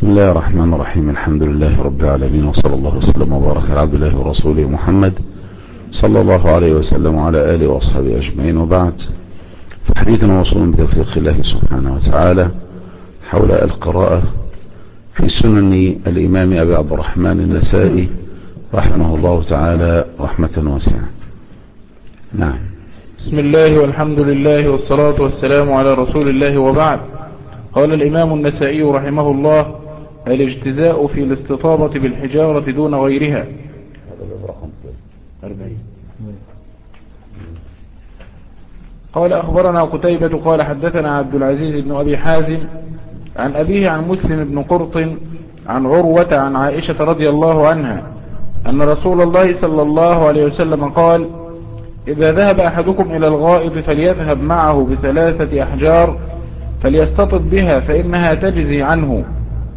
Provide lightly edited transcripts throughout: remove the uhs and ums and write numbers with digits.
بسم الله الرحمن الرحيم. الحمد لله رب العالمين، وصلى الله وسلم وبارك على عبد الله ورسوله محمد صلى الله عليه وسلم وعلى آله وأصحابه أجمعين، وبعد. فحديثنا وصول بتوفيق الله سبحانه وتعالى حول القراءة في سنن الإمام أبي عبد الرحمن النسائي رحمه الله تعالى رحمة واسعة. نعم. بسم الله والحمد لله والصلاة والسلام على رسول الله، وبعد. قال الإمام النسائي رحمه الله: الاجتزاء في الاستطابة بالحجارة دون غيرها. قال أخبرنا قتيبة قال حدثنا عبد العزيز بن أبي حازم عن أبيه عن مسلم بن قرط عن عروة عن عائشة رضي الله عنها أن رسول الله صلى الله عليه وسلم قال: إذا ذهب أحدكم إلى الغائط فليذهب معه ب3 أحجار فليستطب بها فإنها تجزي عنه.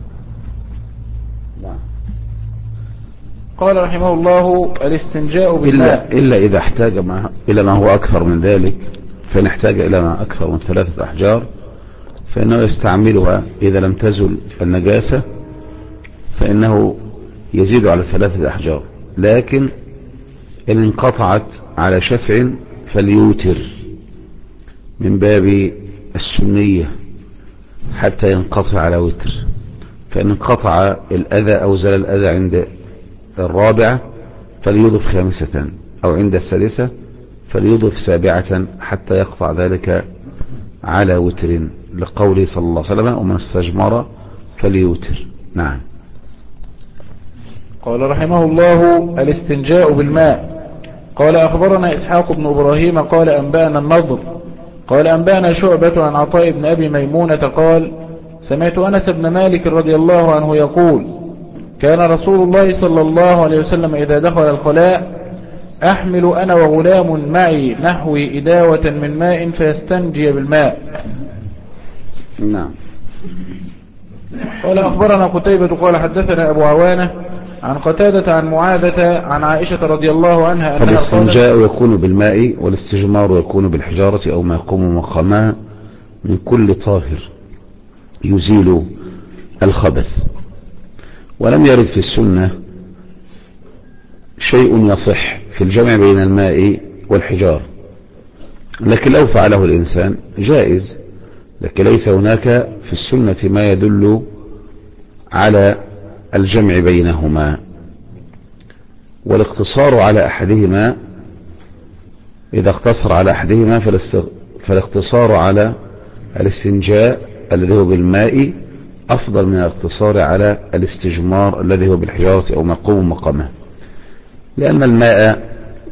قال رحمه الله: الاستنجاء بالماء إلا إذا احتاج إلى ما هو أكثر من ذلك، فإن احتاج إلى ما أكثر من 3 أحجار فإنه يستعملها. إذا لم تزل النجاسة فإنه يزيد على 3 أحجار، لكن إن انقطعت على شفع فليوتر من باب السنية حتى ينقطع على وتر. فإن انقطع الأذى أو زال الأذى عند 4 فليضف 5، أو عند 3 فليضف 7 حتى يقطع ذلك على وتر، لقوله صلى الله عليه وسلم: ومن استجمر فليوتر. نعم. قال رحمه الله: الاستنجاء بالماء. قال أخبرنا إسحاق بن إبراهيم قال أنبأنا النضر قال أنبأنا شعبة عن عطاء بن أبي ميمونة قال: سمعت أنس بن مالك رضي الله عنه يقول: كان رسول الله صلى الله عليه وسلم إذا دخل الخلاء أحمل أنا وغلام معي نحو إداوة من ماء فيستنجي بالماء. نعم. قال أخبرنا قتيبة قال حدثنا أبو عوانة عن قتادة عن معاذة عن عائشة رضي الله عنها أنها قالت: فالاستنجاء يكون بالماء، والاستجمار يكون بالحجارة أو ما يقوم مقامها من كل طاهر يزيل الخبث. ولم يرد في السنة شيء يصح في الجمع بين الماء والحجار، لكن لو فعله الإنسان جائز، لكن ليس هناك في السنة ما يدل على الجمع بينهما. والاقتصار على أحدهما، إذا اقتصر على أحدهما فالاقتصار على الاستنجاء الذي هو بالماء أفضل من الاقتصار على الاستجمار الذي هو بالحجارة أو ما يقوم مقامه، لأن الماء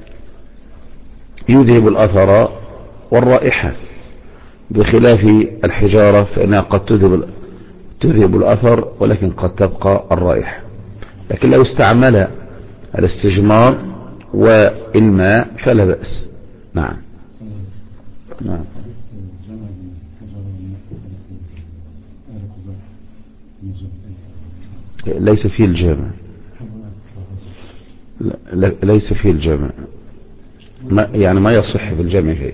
يذهب الأثر والرائحة، بخلاف الحجارة فإنها قد تذهب الأثر ولكن قد تبقى الرائحة. لكن لو استعمل الاستجمار والماء فلا بأس. نعم. نعم. ليس فيه الجامع، ليس فيه الجامع، يعني ما يصح في الجامع شيء.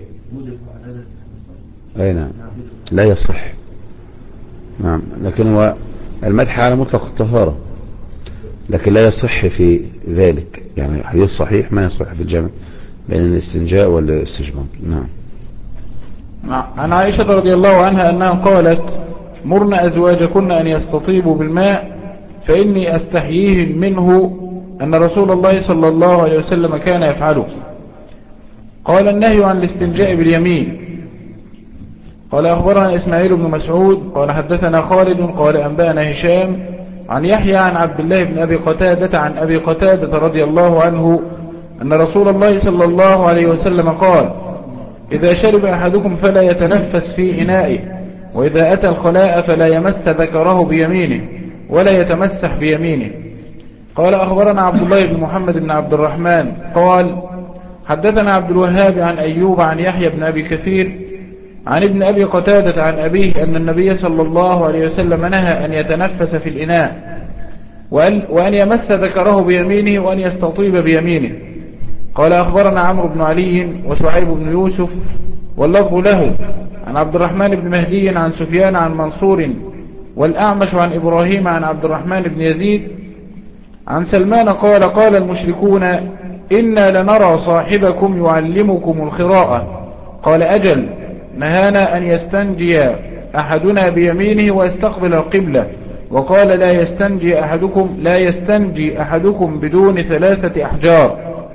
أي نعم، لا يصح. نعم. لكن هو المدح على مطلق الطهارة، لكن لا يصح في ذلك، يعني حديث صحيح ما يصح في الجامع بين الاستنجاء والاستجمار. نعم. عن عائشة رضي الله عنها أنها قالت: مرن أزواجكن أن يستطيبوا بالماء فإني أستحييهم منه أن رسول الله صلى الله عليه وسلم كان يفعله. قال: النهي عن الاستنجاء باليمين. قال أخبرنا إسماعيل بن مسعود قال حدثنا خالد قال أنبأنا هشام عن يحيى عن عبد الله بن أبي قتادة عن أبي قتادة رضي الله عنه أن رسول الله صلى الله عليه وسلم قال: إذا شرب أحدكم فلا يتنفس في إنائه، وإذا أتى الخلاء فلا يمس ذكره بيمينه ولا يتمسح بيمينه. قال أخبرنا عبد الله بن محمد بن عبد الرحمن قال حدثنا عبد الوهاب عن أيوب عن يحيى بن أبي كثير عن ابن أبي قتادة عن أبيه أن النبي صلى الله عليه وسلم نهى أن يتنفس في الإناء وأن يمس ذكره بيمينه وأن يستطيب بيمينه. قال أخبرنا عمرو بن علي وشعيب بن يوسف واللفظ له عن عبد الرحمن بن مهدي عن سفيان عن منصور والأعمش عن إبراهيم عن عبد الرحمن بن يزيد عن سلمان قال قال المشركون إنا لنرى صاحبكم يعلمكم الخراءة قال أجل نهانا أن يستنجي أحدنا بيمينه ويستقبل القبلة وقال لا يستنجي أحدكم بدون 3 أحجار.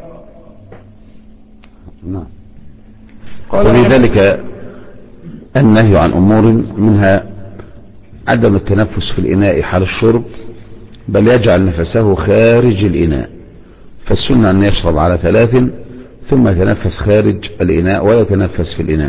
نعم. وفي ذلك النهي عن أمور منها عدم التنفس في الإناء حال الشرب، بل يجعل نفسه خارج الإناء، فالسنة أن يشرب على 3 ثم يتنفس خارج الإناء ويتنفس في الإناء.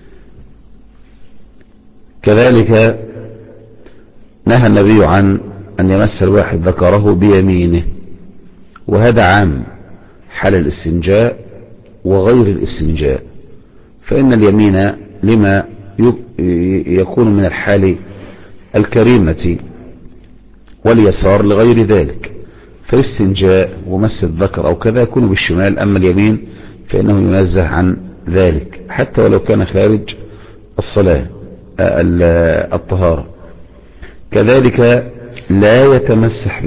كذلك نهى النبي عن أن يمس الواحد ذكره بيمينه، وهذا عام حال الاستنجاء وغير الاستنجاء، فإن اليمين لما يكون من الحال الكريمة واليسار لغير ذلك، فالاستنجاء ومس الذكر أو كذا يكون بالشمال، أما اليمين فإنه ينزه عن ذلك حتى ولو كان خارج الصلاة الطهارة. كذلك لا يتمسح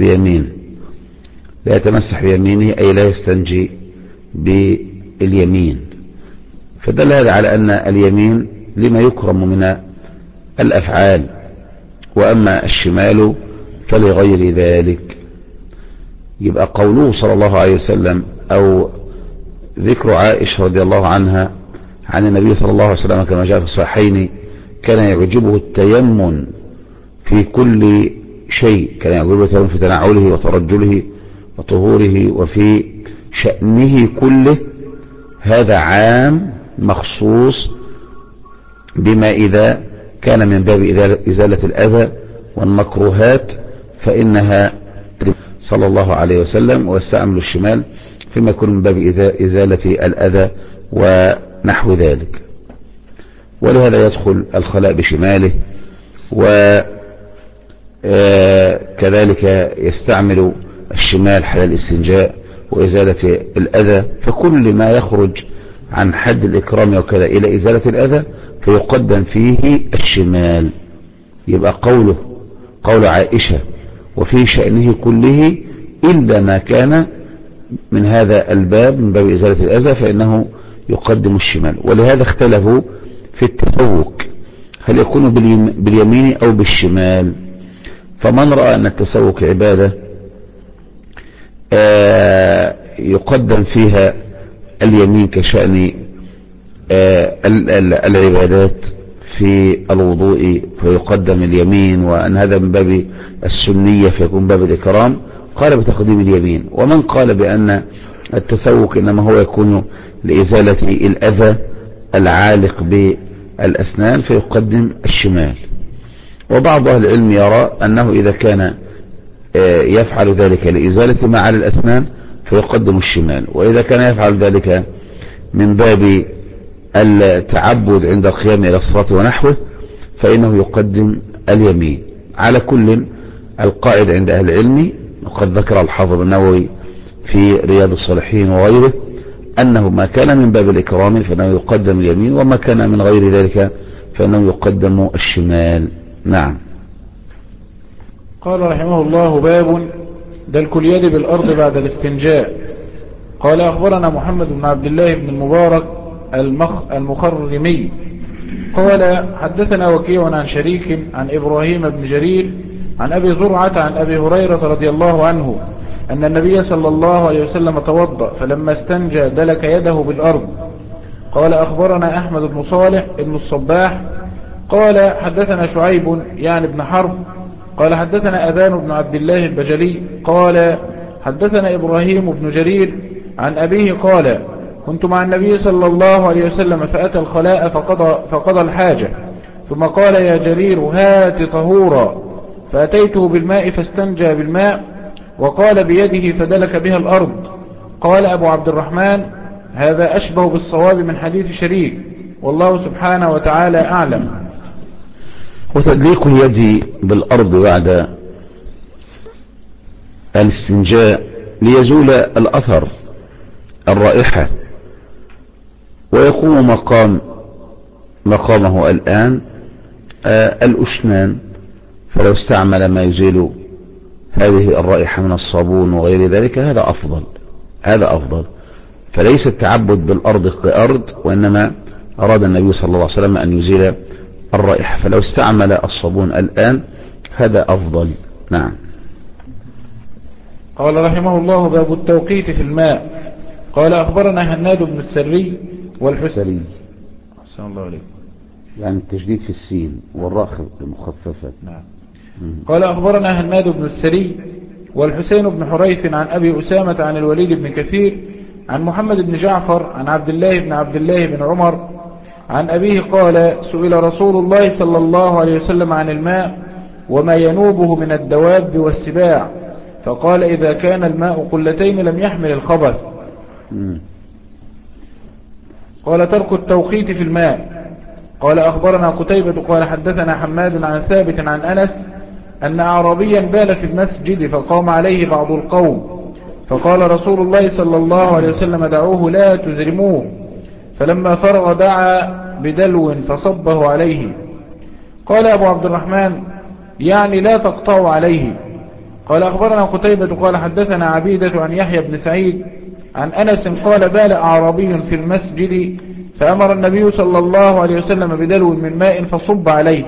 بيمينه أي لا يستنجي باليمين، فدل هذا على أن اليمين لما يكرم من الأفعال، وأما الشمال فلغير ذلك. يبقى قوله صلى الله عليه وسلم أو ذكر عائشة رضي الله عنها عن النبي صلى الله عليه وسلم كما جاء في الصحيحين كان يعجبه التيمم في كل شيء، كان يعجبه التيمم في تنعله وترجله وطهوره وفي شأنه كله، هذا عام مخصوص بما إذا كان من باب إزالة الأذى والمكروهات فإنها صلى الله عليه وسلم، واستعمل الشمال فيما يكون من باب إزالة الأذى ونحو ذلك. ولهذا يدخل الخلاء بشماله، وكذلك يستعمل الشمال حال الاستنجاء وإزالة الأذى، فكل ما يخرج عن حد الإكرام وكذا إلى إزالة الأذى فيقدم فيه الشمال. يبقى قول عائشة وفي شأنه كله إلا ما كان من هذا الباب من باب إزالة الأذى فإنه يقدم الشمال. ولهذا اختلفوا في التسوك هل يكون باليمين أو بالشمال، فمن رأى أن التسوك عبادة يقدم فيها اليمين كشأن العبادات في الوضوء فيقدم اليمين، وأن هذا من باب السنية فيكون باب الإكرام، قال بتقديم اليمين. ومن قال بأن التسوك إنما هو يكون لإزالة الأذى العالق بالأسنان فيقدم الشمال. وبعض أهل العلم يرى أنه إذا كان يفعل ذلك لإزالة ما على الأسنان فيقدم الشمال، وإذا كان يفعل ذلك من باب التعبد عند القيام إلى الصلاة ونحوه فإنه يقدم اليمين. على كل القاعدة عند أهل العلم وقد ذكر الحافظ النووي في رياض الصالحين وغيره أنه ما كان من باب الإكرام فإنه يقدم اليمين، وما كان من غير ذلك فإنه يقدم الشمال. نعم. قال رحمه الله: باب دلك اليد بالأرض بعد الاستنجاء. قال: أخبرنا محمد بن عبد الله بن المبارك المخرمي قال: حدثنا وكيع عن شريك عن إبراهيم بن جرير عن أبي زرعة عن أبي هريرة رضي الله عنه أن النبي صلى الله عليه وسلم توضأ فلما استنجى دلك يده بالأرض. قال: أخبرنا أحمد بن صالح بن الصباح قال: حدثنا شعيب يعني بن حرب قال: حدثنا أبان بن عبد الله البجلي قال: حدثنا إبراهيم بن جرير عن أبيه قال: كنت مع النبي صلى الله عليه وسلم فأتى الخلاء فقضى الحاجة، ثم قال: يا جرير هات طهورا، فأتيته بالماء فاستنجى بالماء وقال بيده فدلك بها الأرض. قال أبو عبد الرحمن: هذا أشبه بالصواب من حديث شريك، والله سبحانه وتعالى أعلم. وتدليك اليد بالأرض بعد الاستنجاء ليزول الأثر الرائحة، ويقوم مقامه الآن الأسنان، فلو استعمل ما يزيل هذه الرائحة من الصابون وغير ذلك هذا أفضل. فليس التعبد بالأرض كأرض، وإنما أراد النبي صلى الله عليه وسلم أن يزيل الرائحة، فلو استعمل الصابون الآن هذا أفضل. نعم. قال رحمه الله: باب التوقيت في الماء. قال أخبرنا هناد بن السري والحسري. أحسن الله عليكم. يعني التشديد في السين والراء المخففة. نعم. قال أخبرنا هناد بن السري والحسين بن حريث عن أبي أسامة عن الوليد بن كثير عن محمد بن جعفر عن عبد الله بن عمر عن أبيه قال: سئل رسول الله صلى الله عليه وسلم عن الماء وما ينوبه من الدواب والسباع، فقال: إذا كان الماء قلتين لم يحمل الخبث. قال: ترك التوقيت في الماء. قال أخبرنا قتيبة قال حدثنا حماد عن ثابت عن أنس أن أعرابيا بال في المسجد فقام عليه بعض القوم، فقال رسول الله صلى الله عليه وسلم: دعوه لا تزرموه. فلما فرغ دعا بدلو فصبه عليه. قال أبو عبد الرحمن: يعني لا تقطعوا عليه. قال أخبرنا قتيبة قال حدثنا عبيدة عن يحيى بن سعيد عن أنس قال: بال أعرابي في المسجد فأمر النبي صلى الله عليه وسلم بدلو من ماء فصب عليه.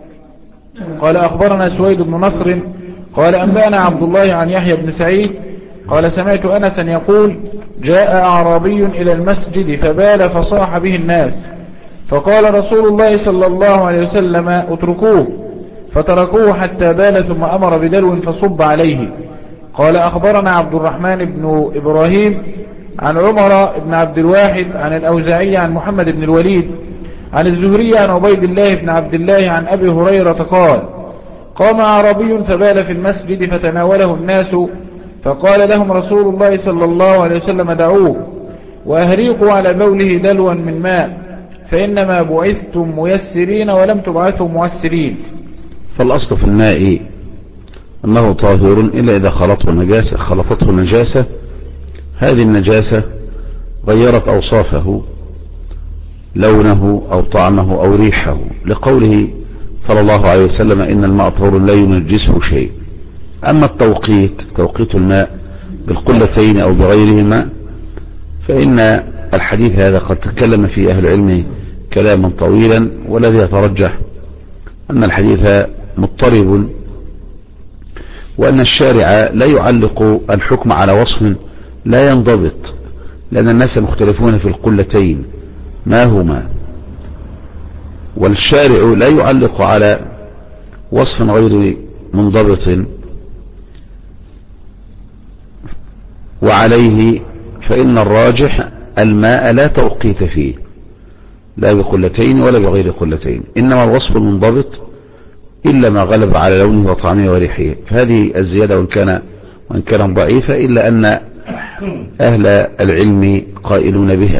قال أخبرنا سويد بن نصر قال أنبأنا عبد الله عن يحيى بن سعيد قال: سمعت أنسا يقول: جاء أعرابي إلى المسجد فبال فصاح به الناس، فقال رسول الله صلى الله عليه وسلم: اتركوه، فتركوه حتى بال ثم أمر بدلو فصب عليه. قال أخبرنا عبد الرحمن بن إبراهيم عن عمر بن عبد الواحد عن الأوزاعي عن محمد بن الوليد عن الزهري عن عبيد الله بن عبد الله عن أبي هريرة قال: قام أعرابي فبال في المسجد فتناوله الناس، فقال لهم رسول الله صلى الله عليه وسلم: دعوه وأهريقوا على بوله دلوا من ماء، فإنما بعثتم ميسرين ولم تبعثوا معسرين. فالأصل في الماء أنه طاهر إلا إذا خلطته نجاسة، هذه النجاسة غيرت أوصافه، لونه أو طعمه أو ريحه، لقوله صلى الله عليه وسلم: إن الماء طهور لا ينجسه شيء. أما توقيت الماء بالقلتين أو بغيرهما، فإن الحديث هذا قد تكلم فيه أهل العلم كلاما طويلا، والذي يترجح أن الحديث مضطرب، وأن الشارع لا يعلق الحكم على وصف لا ينضبط، لأن الناس مختلفون في القلتين ما هما، والشارع لا يعلق على وصف غير منضبط، وعليه فإن الراجح الماء لا توقيت فيه، لا بقلتين ولا بغير قلتين، إنما الوصف المنضبط إلا ما غلب على لونه وطعمه وريحه. فهذه الزيادة وإن كان ضعيفة، إلا أن أهل العلم قائلون بها.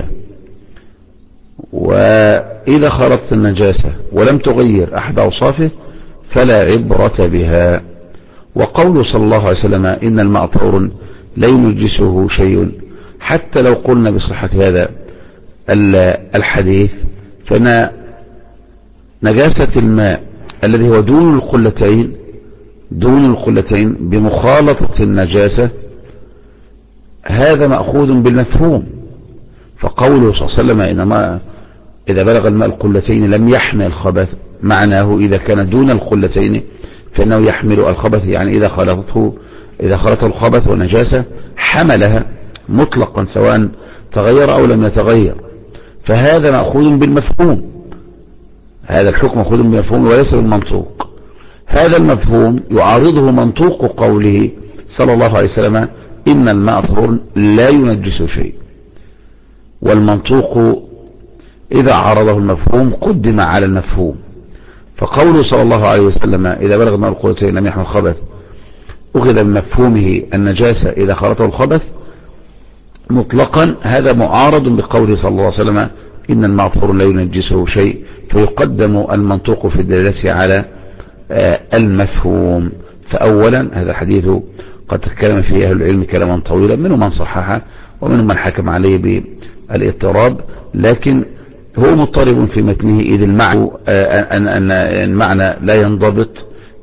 وإذا خلطت النجاسة ولم تغير أحد أوصافه فلا عبرة بها. وقوله صلى الله عليه وسلم: إن الماء طهور لا ينجسه شيء، حتى لو قلنا بصحة هذا الحديث، فإن نجاسة الماء الذي هو دون القلتين بمخالطة النجاسة هذا مأخوذ بالمفهوم. فقوله صلى الله عليه وسلم: إنما إذا بلغ الماء القلتين لم يحمل الخبث، معناه إذا كان دون القلتين فإنه يحمل الخبث، يعني إذا خلطه الخبث والنجاسة حملها مطلقا سواء تغير أو لم يتغير. فهذا مأخوذ بالمفهوم، هذا الحكم مأخوذ بالمفهوم وليس بالمنطوق. هذا المفهوم يعارضه منطوق قوله صلى الله عليه وسلم: إن الماء طهور لا ينجس شيء. والمنطوق إذا عارضه المفهوم قدم على المفهوم. فقوله صلى الله عليه وسلم: إذا بلغ الماء القلتين لم يحمل الخبث، أخذ من مفهومه النجاسة إذا خلطه الخبث مطلقا، هذا معارض بقوله صلى الله عليه وسلم: إن الماء طهور لا ينجسه شيء، فيقدم المنطوق في الدلالة على المفهوم. فأولا هذا الحديث قد تكلم فيه أهل العلم كلاما طويلا، منهم من صححه ومنهم من حكم عليه بالاضطراب، لكن هو مضطرب في متنه، إذ المعنى لا ينضبط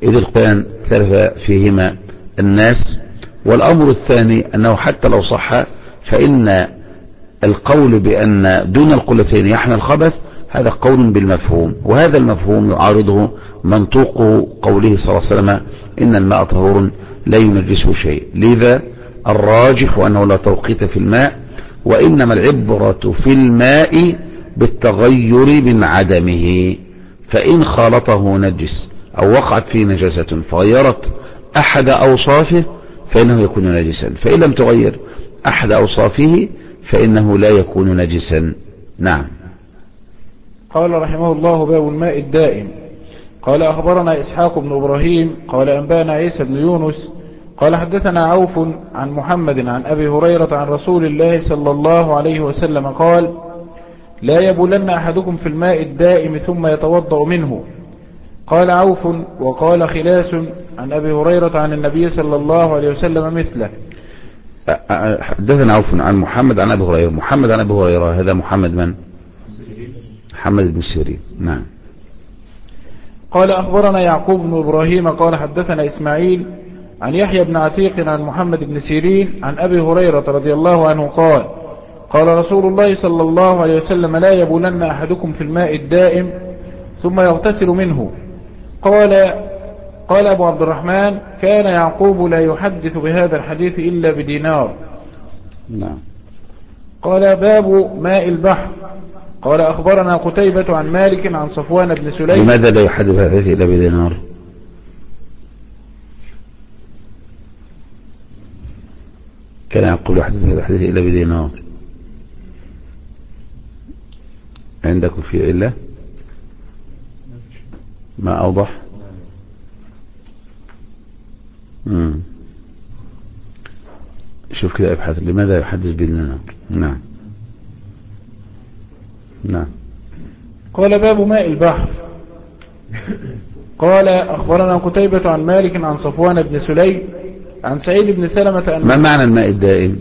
إذ القرآن اختلف فيهما الناس. والأمر الثاني أنه حتى لو صح فإن القول بأن دون القلتين يحمل الخبث هذا قول بالمفهوم، وهذا المفهوم يعارضه منطوق قوله صلى الله عليه وسلم إن الماء طهور لا ينجسه شيء. لذا الراجح أنه لا توقيت في الماء، وإنما العبرة في الماء بالتغير من عدمه، فإن خالطه نجس أو وقعت فيه نجاسة فغيرت أحد أوصافه فإنه يكون نجسا، فإن لم تغير أحد أوصافه فإنه لا يكون نجسا. نعم. قال رحمه الله: باب الماء الدائم. قال أخبرنا إسحاق بن إبراهيم قال أنبانا عيسى بن يونس قال حدثنا عوف عن محمد عن أبي هريرة عن رسول الله صلى الله عليه وسلم قال: لا يبولن أحدكم في الماء الدائم ثم يتوضأ منه. قال عوف وقال خلاس عن أبي هريرة عن النبي صلى الله عليه وسلم مثله. حدثنا عوف عن محمد عن أبي هريرة. محمد عن أبي هريرة هذا محمد من؟ محمد بن سيرين. نعم. قال أخبرنا يعقوب بن إبراهيم قال حدثنا إسماعيل عن يحيى بن عتيق عن محمد بن سيرين عن أبي هريرة رضي الله عنه قال: قال رسول الله صلى الله عليه وسلم: لا يبولن أحدكم في الماء الدائم ثم يغتسل منه. قال أبو عبد الرحمن: كان يعقوب لا يحدث بهذا الحديث إلا بدينار. نعم. قال: باب ماء البحر. قال أخبرنا قتيبة عن مالك عن صفوان بن سليم. لماذا لا يحدث بهذا الحديث إلا بدينار؟ كان يقول يحدث بهذا الحديث إلا بدينار. عندكم في علة ما أوضح؟ شوف كده ابحث لماذا يحدث بدينار. نعم. نعم. قال: باب ماء البحر. قال أخبرنا قتيبة عن مالك عن صفوان بن سليم عن سعيد بن سلمة ما معنى الماء الدائم؟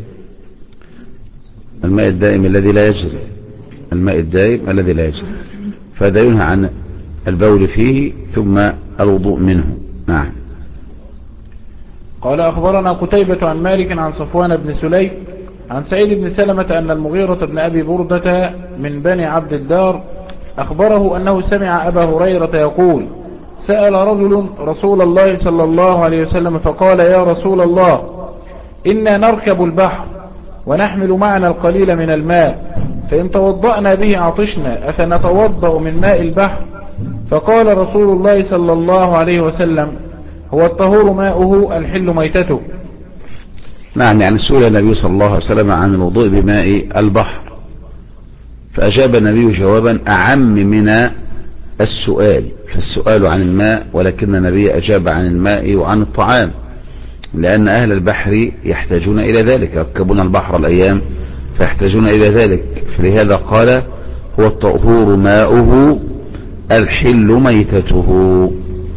الماء الدائم الذي لا يجري. الماء الدائم الذي لا يجري، فهذا ينهى عن البول فيه ثم الوضوء منه. نعم. قال أخبرنا قتيبة عن مالك عن صفوان بن سليم عن سعيد بن سلمة أن المغيرة بن أبي بردة من بني عبد الدار أخبره أنه سمع أبا هريرة يقول: سأل رجل رسول الله صلى الله عليه وسلم فقال: يا رسول الله، إنا نركب البحر ونحمل معنا القليل من الماء، فإن توضأنا به عطشنا أفنتوضأ من ماء البحر؟ فقال رسول الله صلى الله عليه وسلم: هو الطهور ماؤه الحل ميتته. نعم. يعني سئل النبي صلى الله عليه وسلم عن الوضوء بماء البحر، فأجاب النبي جوابا أعم من السؤال، فالسؤال عن الماء، ولكن النبي أجاب عن الماء وعن الطعام، لأن أهل البحر يحتاجون إلى ذلك، يركبون البحر الأيام فيحتاجون إلى ذلك، فلهذا قال: هو الطهور ماؤه الحل ميتته.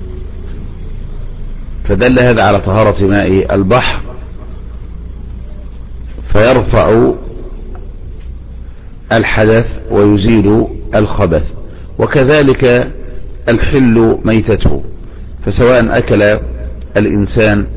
فدل هذا على طهارة ماء البحر، فيرفع الحدث ويزيل الخبث، وكذلك الحل ميتته. فسواء أكل الإنسان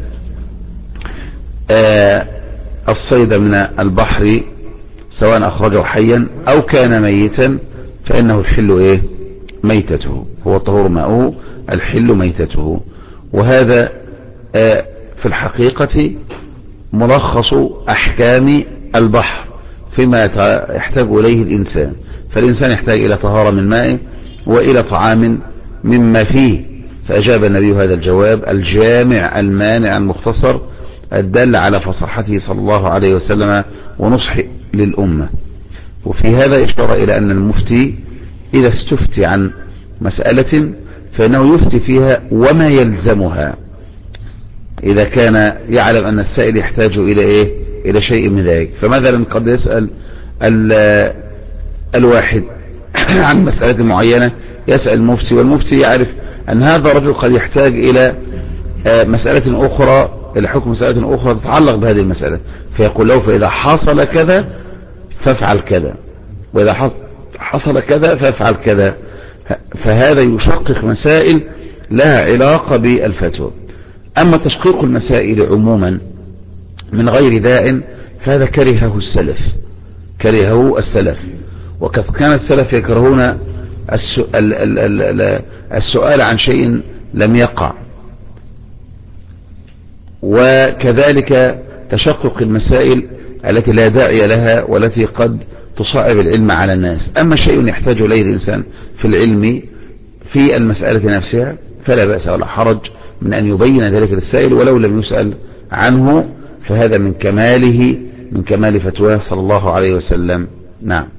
الصيد من البحر سواء أخرجه حيا أو كان ميتا فإنه الحل ميتته. هو الطهور ماؤه الحل ميتته. وهذا في الحقيقة ملخص أحكام البحر فيما يحتاج إليه الإنسان. فالإنسان يحتاج إلى طهارة من ماء وإلى طعام مما فيه، فأجاب النبي هذا الجواب الجامع المانع المختصر الدل على فصاحته صلى الله عليه وسلم ونصحه للأمة. وفي هذا إشارة إلى أن المفتي إذا استفتي عن مسألة فإنه يفتي فيها وما يلزمها، إذا كان يعلم أن السائل يحتاج إلى شيء من ذلك. فمثلا قد يسأل الواحد عن مسألة معينة، يسأل المفتي، والمفتي يعرف أن هذا الرجل قد يحتاج إلى مسألة أخرى، إلى حكم مسألة أخرى تتعلق بهذه المسألة، فيقول له: فإذا حصل كذا فافعل كذا، وإذا حصل كذا فافعل كذا. فهذا يشقق مسائل لها علاقة بالفتوى. أما تشقيق المسائل عموما من غير داع فهذا كرهه السلف، وقد كان السلف يكرهون السؤال عن شيء لم يقع، وكذلك تشقق المسائل التي لا داعي لها والتي قد تصعب العلم على الناس. أما شيء يحتاج إليه الإنسان في العلم في المسألة نفسها فلا بأس ولا حرج من أن يبين ذلك للسائل ولو لم يسأل عنه، فهذا من كمال فتواه صلى الله عليه وسلم. نعم.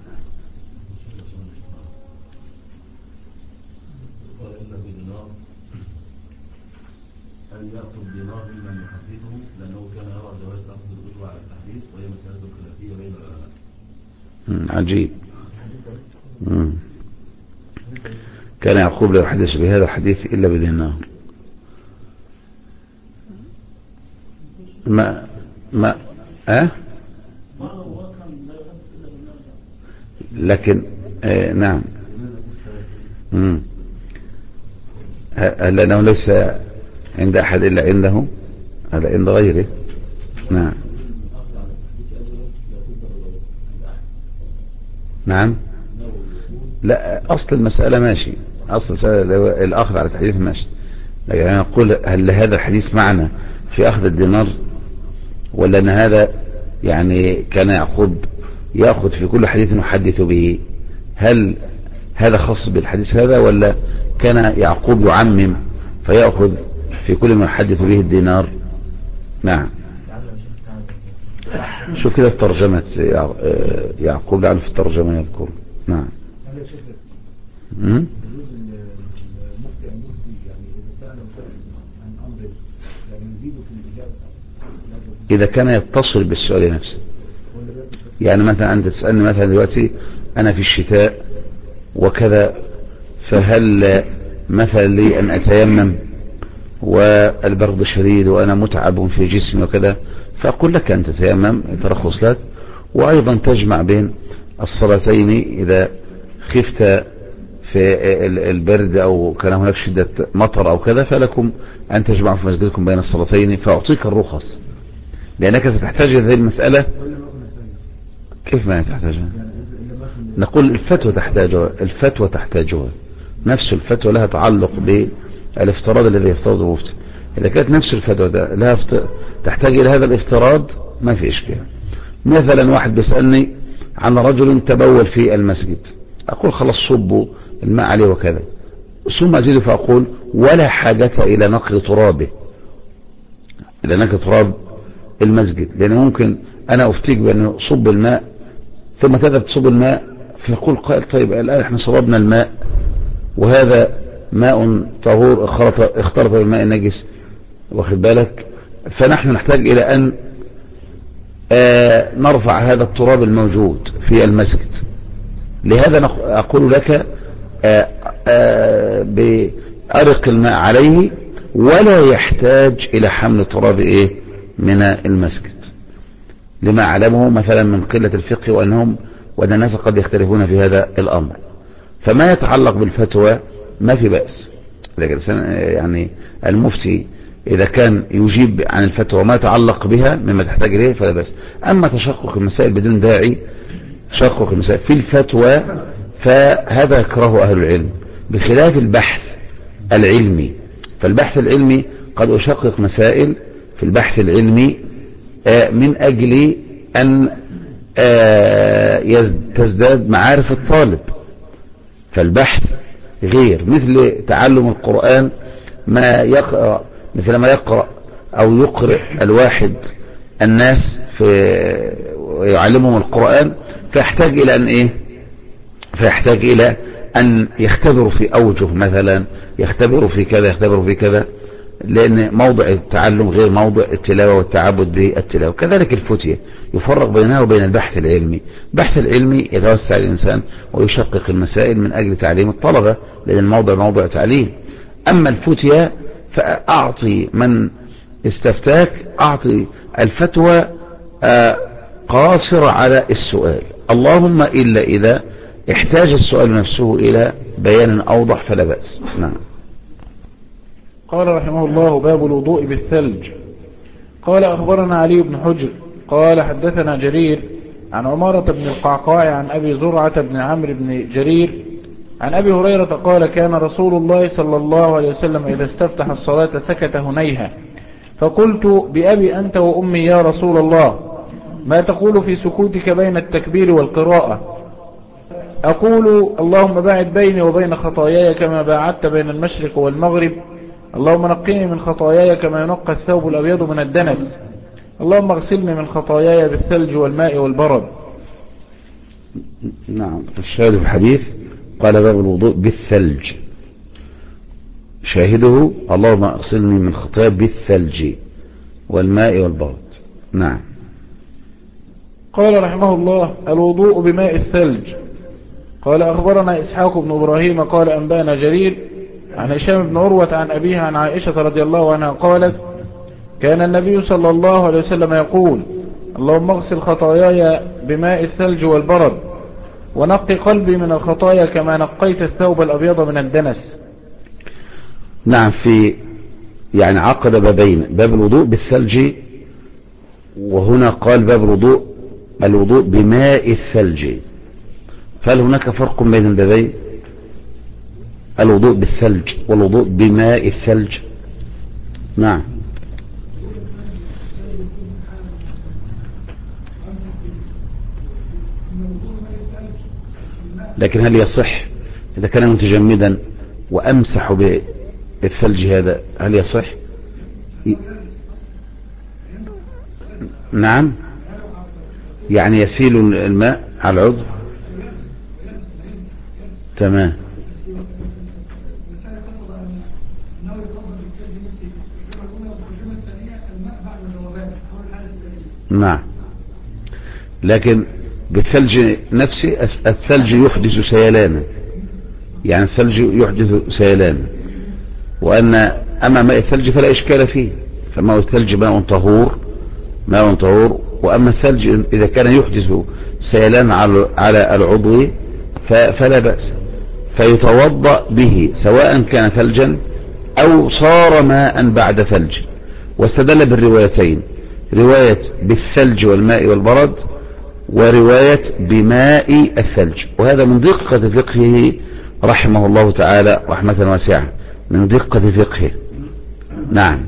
عجيب. كان يعقوب لا يحدث بهذا الحديث إلا بدينار. لكن نعم. هل لأنه ليس عند أحد إلا عنده، هذا عند غيره. نعم. نعم. لا، أصل المسألة ماشي، أصل المسألة الأخذ على تحديث ماشي، لكن أنا أقول هل هذا الحديث معنى في أخذ الدينار، ولا أن هذا يعني كان يعقوب يأخذ في كل حديث يحدث به؟ هل هذا خاص بالحديث هذا، ولا كان يعقوب يعمم فيأخذ في كل ما يحدث به الدينار؟ نعم. شوف كده في ترجمة يعقوب، لعله في الترجمة يذكر. نعم. إذا كان يتصل بالسؤال نفسه، يعني مثلا أنت تسألني مثلا دلوقتي أنا في الشتاء وكذا، فهل مثلا لي أن أتيمم والبرد شديد وأنا متعب في جسمي وكذا، فأقول لك أن تتيمم ترخص لك، وأيضا تجمع بين الصلاتين إذا خفت في البرد أو كان هناك شدة مطر أو كذا، فلكم أن تجمعوا في مسجدكم بين الصلاتين، فأعطيك الرخص، لأنك ستحتاج هذه المسألة. كيف ما تحتاجها؟ نقول الفتوى تحتاجها، نفس الفتوى لها تعلق بالافتراض الذي يفترضه المفتي. إذا كانت نفس الفتوى لها تحتاج إلى هذا الافتراض ما في إشكال. مثلا واحد بيسألني عن رجل تبول في المسجد، أقول خلاص صبوا الماء عليه وكذا، ثم أزيد فأقول ولا حاجة إلى نقل ترابه، إلى نقل تراب المسجد، لأن ممكن أنا أفتيك بأنه صب الماء ثم تذهب تصب الماء، فيقول قائل طيب الآن احنا صببنا الماء وهذا ماء طهور اختلط بالماء النجس، واخد بالك، فنحن نحتاج إلى أن نرفع هذا التراب الموجود في المسجد. لهذا أقول لك بأرق الماء عليه ولا يحتاج إلى حمل تراب من المسجد، لما أعلمه مثلا من قلة الفقه وأن الناس قد يختلفون في هذا الأمر. فما يتعلق بالفتوى ما في بأس، لكن يعني المفتي إذا كان يجيب عن الفتوى ما يتعلق بها مما تحتاج إليه فلا بأس. أما تشقق المسائل بدون داعي، تشقق المسائل في الفتوى فهذا يكره أهل العلم، بخلاف البحث العلمي. فالبحث العلمي قد أشقق مسائل في البحث العلمي من أجل أن تزداد معارف الطالب. فالبحث غير، مثل تعلم القرآن، ما يقرأ مثل ما يقرأ أو يقرأ الواحد الناس ويعلمهم القرآن، فيحتاج إلى أن يختبروا في أوجه، مثلا يختبروا في كذا يختبروا في كذا، لأن موضع التعلم غير موضع التلاوة والتعبد بالتلاوة. كذلك الفتية يفرق بينها وبين البحث العلمي. البحث العلمي يتوسع الإنسان ويشقق المسائل من أجل تعليم الطلبة، لأن الموضع موضع تعليم. أما الفتية فأعطي من استفتاك، أعطي الفتوى قاصرة على السؤال، اللهم إلا إذا احتاج السؤال نفسه إلى بيان أوضح فلا بأس. نعم. قال رحمه الله: باب الوضوء بالثلج. قال: أخبرنا علي بن حجر قال: حدثنا جرير عن عمارة بن القعقاع عن أبي زرعة بن عمرو بن جرير عن أبي هريرة قال: كان رسول الله صلى الله عليه وسلم إذا استفتح الصلاة سكت هنيها، فقلت: بأبي أنت وأمي يا رسول الله، ما تقول في سكوتك بين التكبير والقراءة؟ أقول: اللهم باعد بيني وبين خطاياي كما باعدت بين المشرق والمغرب، اللهم نقني من خطاياي كما ينقى الثوب الأبيض من الدنس، اللهم اغسلني من خطاياي بالثلج والماء والبرد. نعم. الشاهد في الحديث قال: باب الوضوء بالثلج. شاهده: اللهم اغسلني من خطاياي بالثلج والماء والبرد. نعم. قال رحمه الله: الوضوء بماء الثلج. قال: أخبرنا إسحاق بن إبراهيم قال: أنبانا جرير عن هشام بن عروة عن أبيها عن عائشة رضي الله عنها قالت: كان النبي صلى الله عليه وسلم يقول: اللهم اغسل خطاياي بماء الثلج والبرد، ونقي قلبي من الخطايا كما نقيت الثوب الأبيض من الدنس. نعم. في يعني عقد بابين: باب الوضوء بالثلج، وهنا قال باب الوضوء بماء الثلج. فهل هناك فرق بين البابين؟ الوضوء بالثلج والوضوء بماء الثلج. نعم. لكن هل يصح إذا كان متجمدا وأمسح بالثلج هذا، هل يصح؟ نعم. يعني يسيل الماء على العضو. تمام. نعم. لكن بالثلج نفسه الثلج يحدث سيلانا، يعني الثلج يحدث سيلانا، أما ماء الثلج فلا إشكال فيه، فماء الثلج ماء طهور. وأما الثلج إذا كان يحدث سيلان على العضو فلا بأس، فيتوضأ به سواء كان ثلجا أو صار ماء بعد ثلج. واستدل بالروايتين: رواية بالثلج والماء والبرد، ورواية بماء الثلج. وهذا من دقة فقهه رحمه الله تعالى رحمة واسعة، من دقة فقهه. نعم.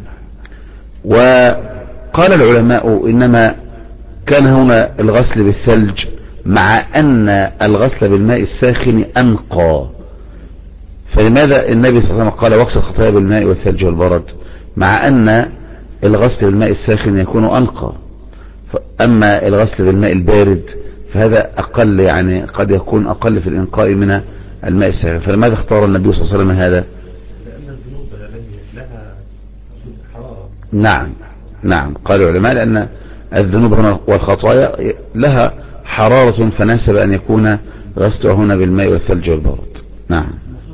وقال العلماء إنما كان هنا الغسل بالثلج مع أن الغسل بالماء الساخن أنقى. فلماذا النبي صلى الله عليه وسلم قال: واغسل الخطايا بالماء والثلج والبرد، مع أن الغسل بالماء الساخن يكون أنقى؟ أما الغسل بالماء البارد فهذا أقل، يعني قد يكون أقل في الإنقاء من الماء الساخن. فلماذا اختار النبي صلى الله عليه وسلم هذا؟ لأن الذنوب لها حرارة. نعم. قال العلماء لأن الذنوب هنا والخطايا لها حرارة، فناسب أن يكون غسله هنا بالماء والثلج والبرد. نعم.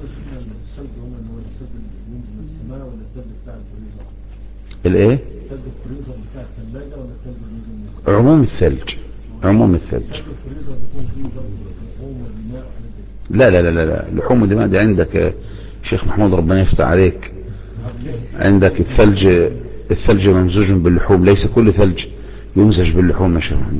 الايه؟ عموم الثلج. لا لحوم ودماء دي عندك شيخ محمود ربنا يفتح عليك. عندك الثلج ممزوج باللحوم، ليس كل ثلج يمزج باللحوم يا شيخ محمود.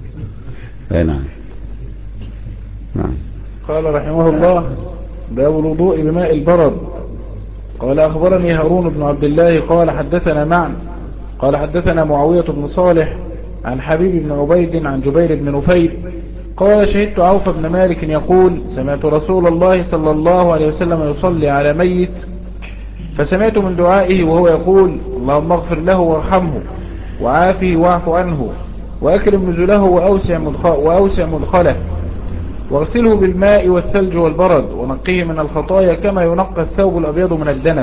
نعم. قال رحمه الله: باب الوضوء بماء البرد. قال: أخبرني هارون بن عبد الله قال: حدثنا معن قال: حدثنا معاوية بن صالح عن حبيب بن عبيد عن جبير بن نفيل قال: شهدت عوف بن مالك يقول: سمعت رسول الله صلى الله عليه وسلم يصلي على ميت، فسمعت من دعائه وهو يقول: اللهم اغفر له وارحمه وعافه واعف عنه وأكرم نزله وأوسع مدخله واغسله بالماء والثلج والبرد ونقيه من الخطايا كما ينقى الثوب الأبيض من الدنس.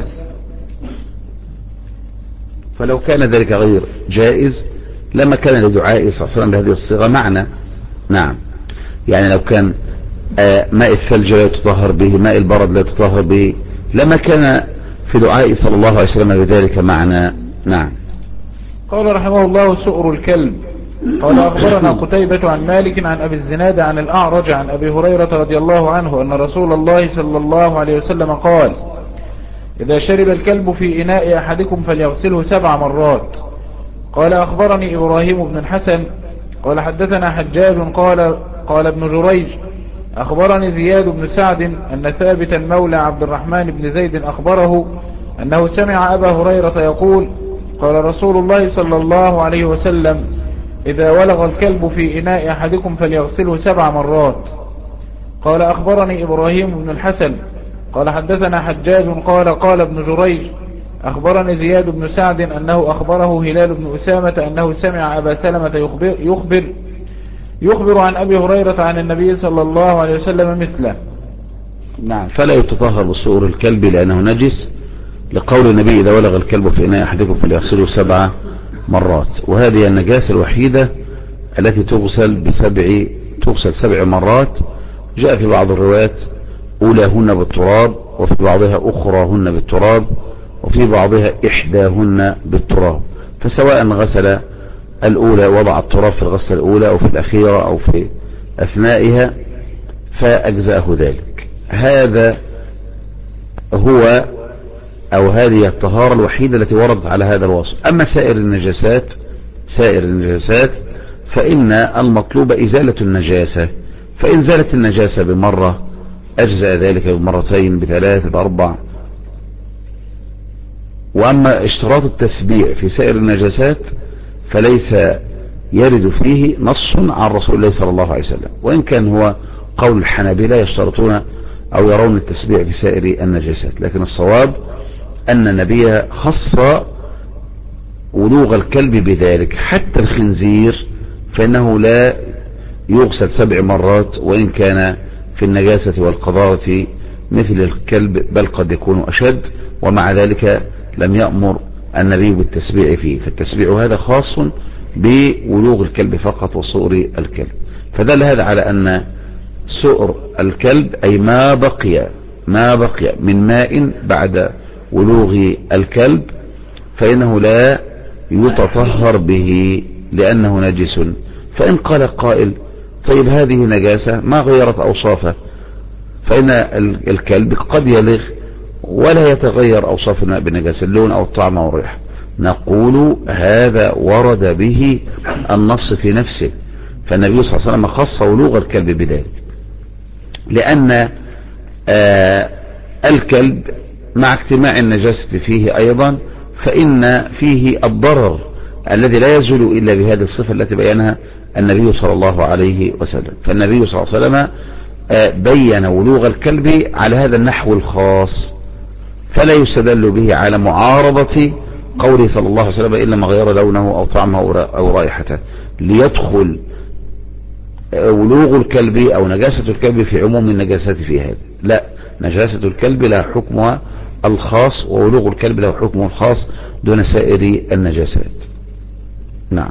فلو كان ذلك غير جائز لما كان لدعائه صلى الله عليه وسلم بهذه الصيغة معنى. نعم. يعني لو كان ماء الثلج لا يتطهر به، ماء البرد لا يتطهر به، لما كان في دعائه صلى الله عليه وسلم بذلك معنى. نعم. قال رحمه الله: سؤر الكلب. قال: أخبرنا قتيبة عن مالك عن أبي الزناد عن الأعرج عن أبي هريرة رضي الله عنه أن رسول الله صلى الله عليه وسلم قال: إذا شرب الكلب في إناء أحدكم فليغسله 7 مرات. قال أخبرني إبراهيم بن الحسن قال حدثنا حجاج قال ابن جريج أخبرني زياد بن سعد أن ثابتا مولى عبد الرحمن بن زيد أخبره أنه سمع أبا هريرة يقول قال رسول الله صلى الله عليه وسلم إذا ولغ الكلب في إناء أحدكم فليغسله 7 مرات. قال أخبرني إبراهيم بن الحسن قال حدثنا حجاج قال ابن جريج أخبرني زياد بن سعد أنه أخبره هلال بن أسامة أنه سمع أبا سلمة يخبر عن أبي هريرة عن النبي صلى الله عليه وسلم مثله. نعم. فلا يتطهر بصور الكلب لأنه نجس، لقول النبي إذا ولغ الكلب في إناء أحدكم فليغسله 7 مرات. وهذه النجاسة الوحيدة التي تغسل 7 مرات. جاء في بعض الروايات أولاهن بالتراب، وفي بعضها أخراهن بالتراب، وفي بعضها إحداهن بالتراب. فسواء غسل الأولى وضع التراب في الغسلة الأولى أو في الأخيرة أو في أثنائها فأجزأه ذلك. هذا هو أو هذه الطهارة الوحيدة التي وردت على هذا الوصف. أما سائر النجاسات فإن المطلوب إزالة النجاسة، فإن زالت النجاسة بمرة أجزأ ذلك بمرتين ب3 ب4. وأما اشتراط التسبيع في سائر النجاسات فليس يرد فيه نص عن رسول الله صلى الله عليه وسلم، وإن كان هو قول الحنابلة يشترطون أو يرون التسبيع في سائر النجاسات، لكن الصواب أن النبي خص ولوغ الكلب بذلك. حتى الخنزير فإنه لا يغسل 7 مرات وإن كان في النجاسة والقذارة مثل الكلب، بل قد يكون أشد، ومع ذلك لم يأمر النبي بالتسبيع فيه. فالتسبيع هذا خاص بولوغ الكلب فقط وصور الكلب. فدل هذا على أن سؤر الكلب أي ما بقي من ماء بعد ولوغ الكلب فإنه لا يتطهر به لأنه نجس. فإن قال قائل طيب هذه نجاسة ما غيرت أوصافه، فإن الكلب قد يلغ ولا يتغير أوصاف الماء بنجاسة، اللون أو الطعم أو الريح. نقول هذا ورد به النص في نفسه، فالنبي صلى الله عليه وسلم خص ولوغ الكلب بذلك، لأن الكلب مع اجتماع النجاسة فيه أيضا فإن فيه الضرر الذي لا يزول إلا بهذه الصفة التي بينها النبي صلى الله عليه وسلم. فالنبي صلى الله عليه وسلم بين ولوغ الكلب على هذا النحو الخاص، فلا يستدل به على معارضة قوله صلى الله عليه وسلم إلا ما غير لونه أو طعمه أو رائحته، ليدخل ولوغ الكلب أو نجاسة الكلب في عموم النجاسات في هذا. لا، نجاسة الكلب لها حكمها الخاص وولوغ الكلب له حكمه الخاص دون سائر النجاسات. نعم.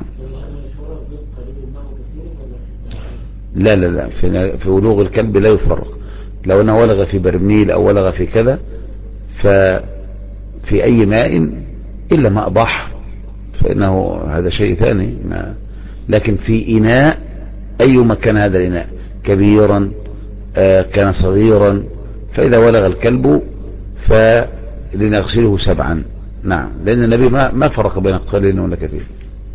لا في ولوغ الكلب لا يفرق، لو انه ولغ في برميل او ولغ في كذا ففي اي ماء الا ماء بحر فانه هذا شيء ثاني. لكن في اناء اي مكان هذا الاناء كبيرا كان صغيرا فاذا ولغ الكلب فلنغسله 7. نعم، لان النبي ما فرق بين قليل ولا كثير.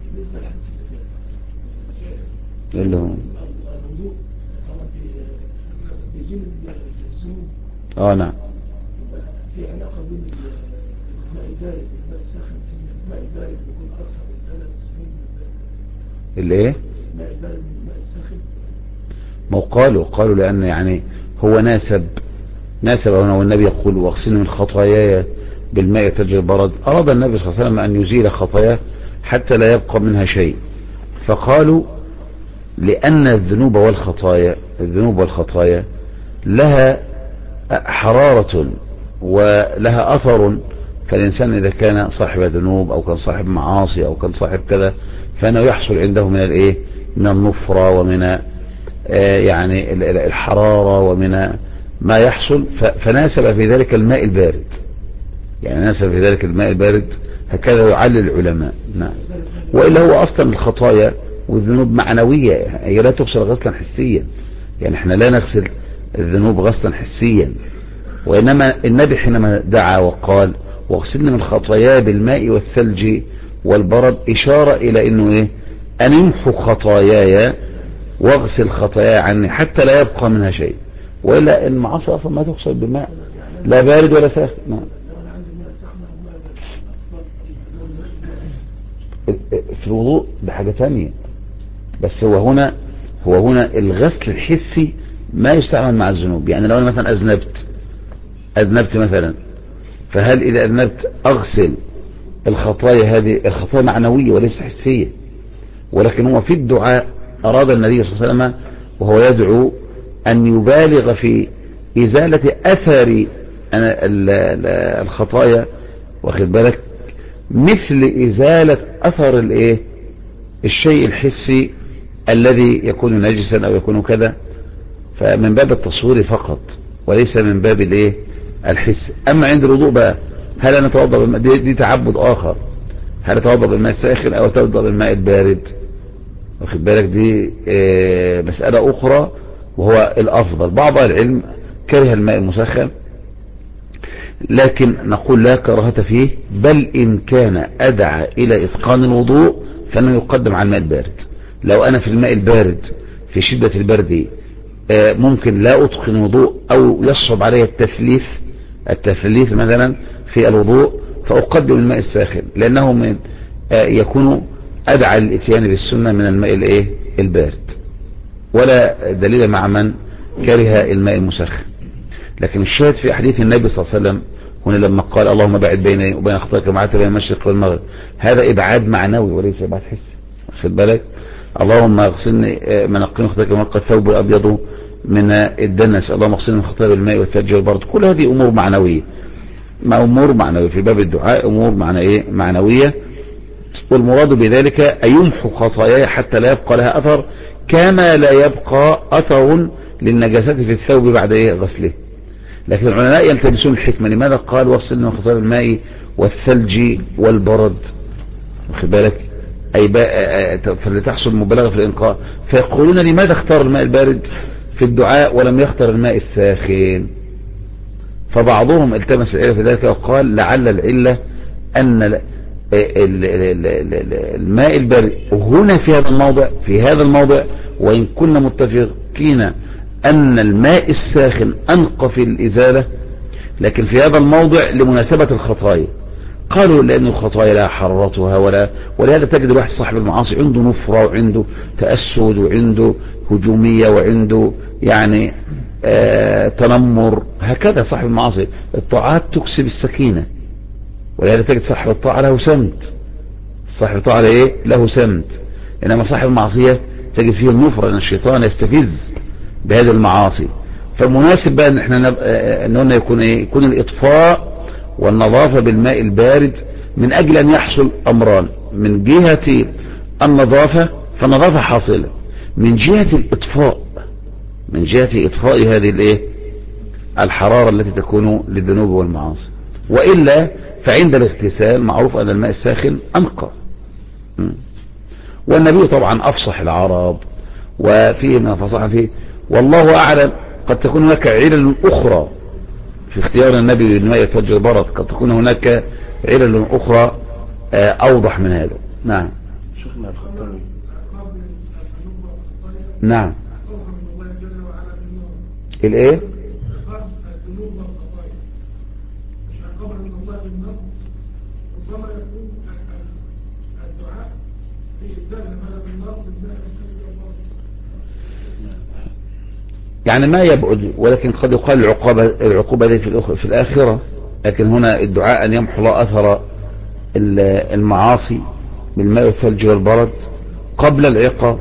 نعم. في علاقة بين الماء البارد والماء الساخن، الماء البارد يكون أكثر من 3 سنين. اللي ايه؟ الماء البارد من الماء الساخن. ما قالوا لأن يعني هو ناسب هنا، والنبي يقول واغسلوا من خطاياي بالماء تجري البرد. أراد النبي صلى الله عليه وسلم أن يزيل خطاياه حتى لا يبقى منها شيء، فقالوا لأن الذنوب والخطايا لها حرارة ولها أثر، فالإنسان إذا كان صاحب ذنوب أو كان صاحب معاصي أو كان صاحب كذا فإنه يحصل عنده من النفرة ومن يعني الحرارة ومن ما يحصل، فناسب في ذلك الماء البارد، يعني ناسب في ذلك الماء البارد، هكذا يعلل العلماء. نعم. وإلا هو أصلا الخطايا والذنوب معنوية، هي لا تغسل غسلا حسيا، يعني احنا لا نغسل الذنوب غسلا حسيا، وإنما النبي حينما دعا وقال واغسلنا من خطايا بالماء والثلج والبرد إشارة إلى أنه إيه؟ أن يمحو خطاياي واغسل خطاياي عني حتى لا يبقى منها شيء، وإلا المعاصي أصلا ما تغسل بالماء لا بارد ولا ساخن. في الوضوء بحاجة ثانية، بس هو هنا الغسل الحسي ما يستعمل مع الذنوب. يعني لو أنا مثلا أذنبت مثلا، فهل إذا أذنبت أغسل الخطايا؟ هذه الخطايا معنوية وليس حسية، ولكن هو في الدعاء أراد النبي صلى الله عليه وسلم وهو يدعو أن يبالغ في إزالة أثر الخطايا، واخد بالك، مثل إزالة أثر الشيء الحسي الذي يكون نجسا أو يكون كذا، فمن باب التصوير فقط وليس من باب الحس. أما عند الوضوء بقى، هل أنا أتوضأ بالماء؟ دي تعبد آخر، هل أتوضأ بالماء الساخن أو أتوضأ بالماء البارد؟ واخد بالك، دي مسألة أخرى وهو الأفضل. بعض العلم كره الماء المسخن، لكن نقول لا كراهة فيه، بل إن كان أدعى إلى إتقان الوضوء فإنه يقدم على الماء البارد. لو أنا في الماء البارد في شدة البرد ممكن لا أتقن وضوء أو يصعب علي التثليث مثلا في الوضوء، فأقدم الماء الساخن لأنه يكون أدعى للإتيان بالسنة من الماء البارد، ولا دليل مع من كره الماء المسخن. لكن الشاهد في حديث النبي صلى الله عليه وسلم هنا لما قال اللهم بعد بيني وبين خطاياك كما بعدت بين المشرق والمغرب، هذا إبعاد معنوي وليس إبعاد حسي. خد بالك، اللهم اغسلني من خطاياك كما ينقى الثوب الأبيض من الدنس، اللهم اغسلني من خطاياي بالماء والثلج والبرد. كل هذه أمور معنوية، أمور معنوية في باب الدعاء، أمور معنوية، والمراد بذلك أن يمحو خطاياي حتى لا يبقى لها أثر، كما لا يبقى أثر للنجاسات في الثوب بعد غسله. لكن العلماء يلتمسون الحكمة، لماذا قال واغسلنا من خطايا بالماء والثلج والبرد؟ واخد بالك، فلتحصل مبالغة في الإنقاء، فيقولون لماذا اختار الماء البارد في الدعاء ولم يختار الماء الساخن؟ فبعضهم التمس العلة في ذلك وقال لعل العلة أن الماء البارد هنا في هذا الموضع وإن كنا متفقين أن الماء الساخن أنقى في الإزالة، لكن في هذا الموضع لمناسبة الخطايا. قالوا لأن الخطايا لا حررتها ولهذا تجد واحد صاحب المعاصي عنده نفرة وعنده تأسد وعنده هجومية وعنده يعني تنمر، هكذا صاحب المعاصي. الطاعات تكسب السكينة، ولهذا تجد صاحب الطاعة له سمت، صاحب الطاعة له سمت، إنما صاحب المعصية تجد فيه النفرة، أن الشيطان يستفز بهذه المعاصي. فمناسب بقى ان احنا قلنا يكون الإطفاء والنظافة بالماء البارد من أجل أن يحصل أمران: من جهة النظافة فالنظافة حاصلة، من جهة الإطفاء، من جهة إطفاء هذه الحرارة التي تكون للذنوب والمعاصي. وإلا فعند الاغتسال معروف أن الماء الساخن أنقى. والنبي طبعا أفصح العرب وفيه من الفصاحة فيه، والله أعلم. قد تكون هناك علل أخرى في اختيار النبي للماء الثلج والبرد، قد تكون هناك علل أخرى أوضح من هذا. نعم شيخنا الخطابي. نعم الايه؟ يعني ما يبعد، ولكن قد يقال العقوبة دي في الآخرة، لكن هنا الدعاء أن يمحو الله أثر المعاصي بالماء والثلج والبرد قبل العقاب.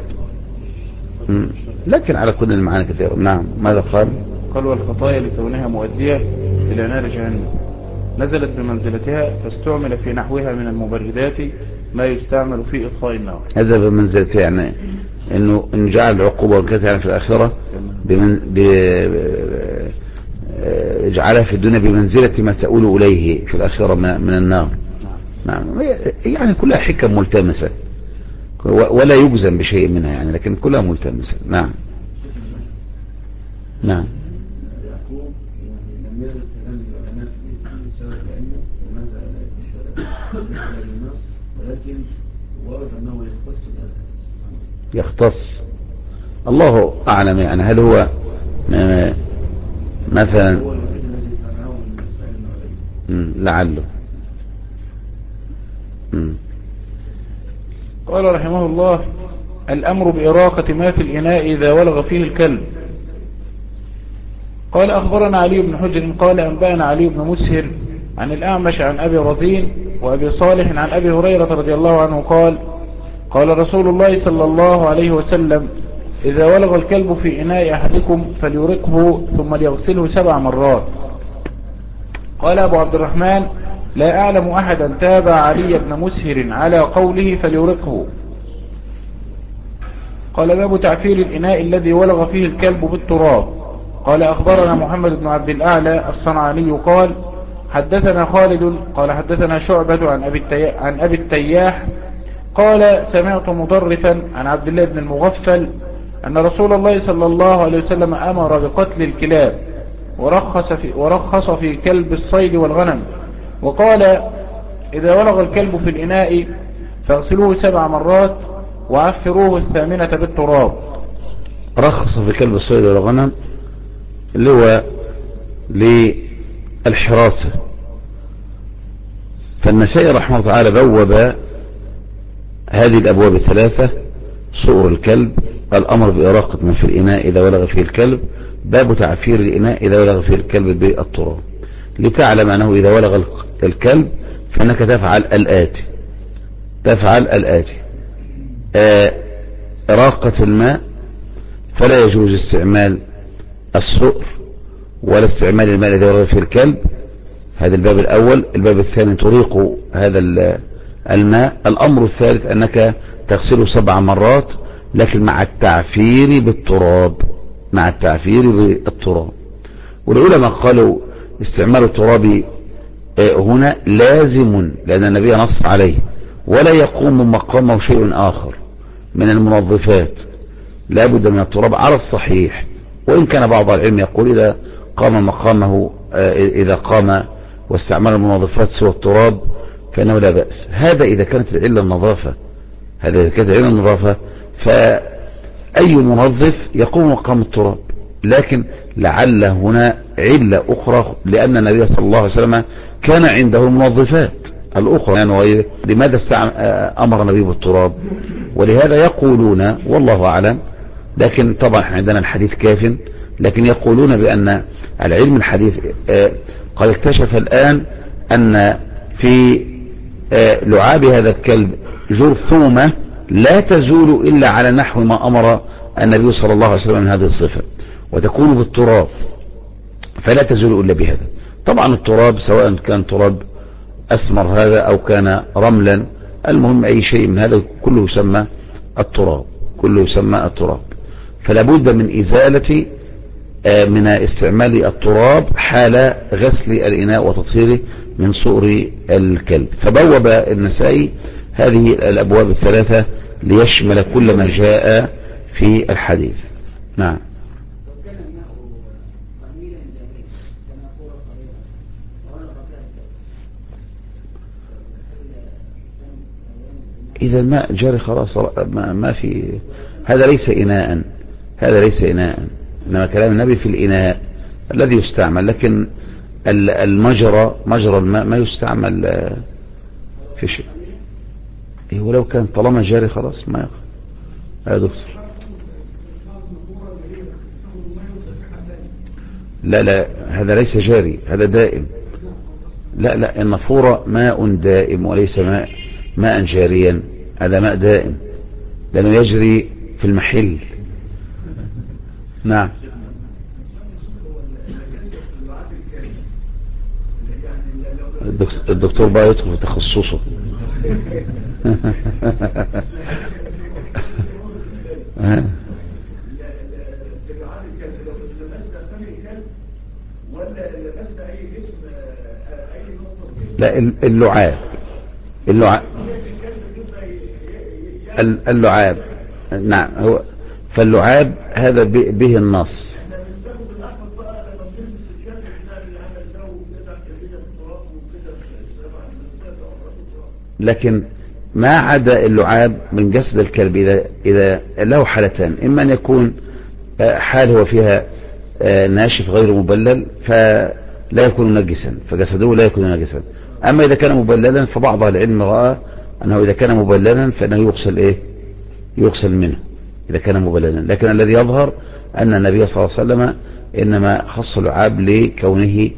لكن على كل المعاني كثيرة. نعم ماذا قال؟ قال والخطايا لكونها مؤدية إلى نار جهنم نزلت بمنزلتها، فاستعمل في نحوها من المبردات ما يستعمل في إطفاء النار. هذا بمنزلتها، يعني انه ان جعل العقوبة والكثير يعني في الآخرة جعلها في الدنيا بمنزلة ما تؤول إليه في الآخرة من النار. نعم يعني كلها حكم ملتمسة ولا يجزم بشيء منها يعني، لكن كلها ملتمسة. نعم نعم. يعقوب يعني لم يرد النص، ولكن ورد أنه يختص. الله أعلم يعني هل هو مثلا لعله. قال رحمه الله: الأمر بإراقة ما في الإناء إذا ولغ فيه الكلب. قال: أخبرنا علي بن حجر قال: أنبأنا علي بن مسهر عن الأعمش عن أبي رزين وأبي صالح عن أبي هريرة رضي الله عنه قال: قال رسول الله صلى الله عليه وسلم: إذا ولغ الكلب في إناء أحدكم فليرقه ثم ليغسله 7 مرات. قال أبو عبد الرحمن: لا أعلم أحدا تابع علي بن مسهر على قوله فليرقه. قال: باب تعفير الإناء الذي ولغ فيه الكلب بالتراب. قال: أخبرنا محمد بن عبد الأعلى الصنعاني قال: حدثنا خالد قال: حدثنا شعبة عن أبي التياح قال: سمعت مضرفا عن عبد الله بن المغفل أن رسول الله صلى الله عليه وسلم أمر بقتل الكلاب ورخص في كلب الصيد والغنم، وقال: إذا ولغ الكلب في الإناء فاغسلوه 7 مرات وعفروه 8 بالتراب. رخص في كلب الصيد والغنم اللي هو للحراسة. فالنسائي رحمه الله تعالى بوب هذه الأبواب 3: صؤر الكلب، الأمر بإراقة ما في الإناء إذا ولغ فيه الكلب، باب تعفير الإناء إذا ولغ فيه الكلب بالتراب، لتعلم أنه إذا ولغ الكلب فإنك تفعل الآتي: إراقة الماء، فلا يجوز استعمال الصؤر ولا استعمال الماء إذا ولغ فيه الكلب. هذا الباب الأول. الباب الثاني: تريق هذا الماء. الأمر الثالث أنك تغسله 7 مرات لكن مع التعفير بالتراب. والعلماء قالوا استعمال التراب هنا لازم، لأن النبي نص عليه، ولا يقوم مقامه شيء آخر من المنظفات، لا بد من التراب على الصحيح. وإن كان بعض العلم يقول إذا قام مقامه، إذا قام واستعمال المنظفات سوى التراب فإنه لا بأس. هذا إذا كانت العلة النظافة، فأي منظف يقوم مقام التراب. لكن لعل هنا علة أخرى، لأن النبي صلى الله عليه وسلم كان عنده المنظفات الأخرى يعني لماذا أمر النبي بالتراب؟ ولهذا يقولون والله أعلم، لكن طبعا عندنا الحديث كاف، لكن يقولون بأن العلم الحديث قد اكتشف الآن أن في لعاب هذا الكلب جرثومة لا تزول إلا على نحو ما أمر النبي صلى الله عليه وسلم من هذه الصفة، وتكون بالتراب، فلا تزول إلا بهذا. طبعا التراب سواء كان تراب أسمر هذا أو كان رملا، المهم أي شيء من هذا كله يسمى التراب. فلا بد من إزالة من استعمال التراب حال غسل الإناء وتطهيره من صؤر الكلب. فبوب النسائي هذه الأبواب 3 ليشمل كل ما جاء في الحديث. نعم. إذا الماء جاري خلاص ما في، هذا ليس إناء، إنما كلام النبي في الإناء الذي يستعمل، لكن مجرى الماء ما يستعمل في شيء. ولو كان طالما جاري خلاص ما يقف. يا دكتور، لا هذا ليس جاري، هذا دائم. لا النافورة ماء دائم وليس ماء جاريا، هذا ماء دائم لأنه يجري في المحل. نعم. الدكتور بقى يدخل في تخصصه. لا اللعاب نعم. هو فاللعاب هذا به النص. لكن ما عدا اللعاب من جسد الكلب إذا له حالتان، إما أن يكون حال هو فيها ناشف غير مبلل فلا يكون نجسا، فجسده لا يكون نجسا. أما إذا كان مبللا فبعض العلم رأى أنه إذا كان مبللا فإنه يغسل يغسل منه إذا كان مبللا. لكن الذي يظهر أن النبي صلى الله عليه وسلم إنما خص اللعاب لكونه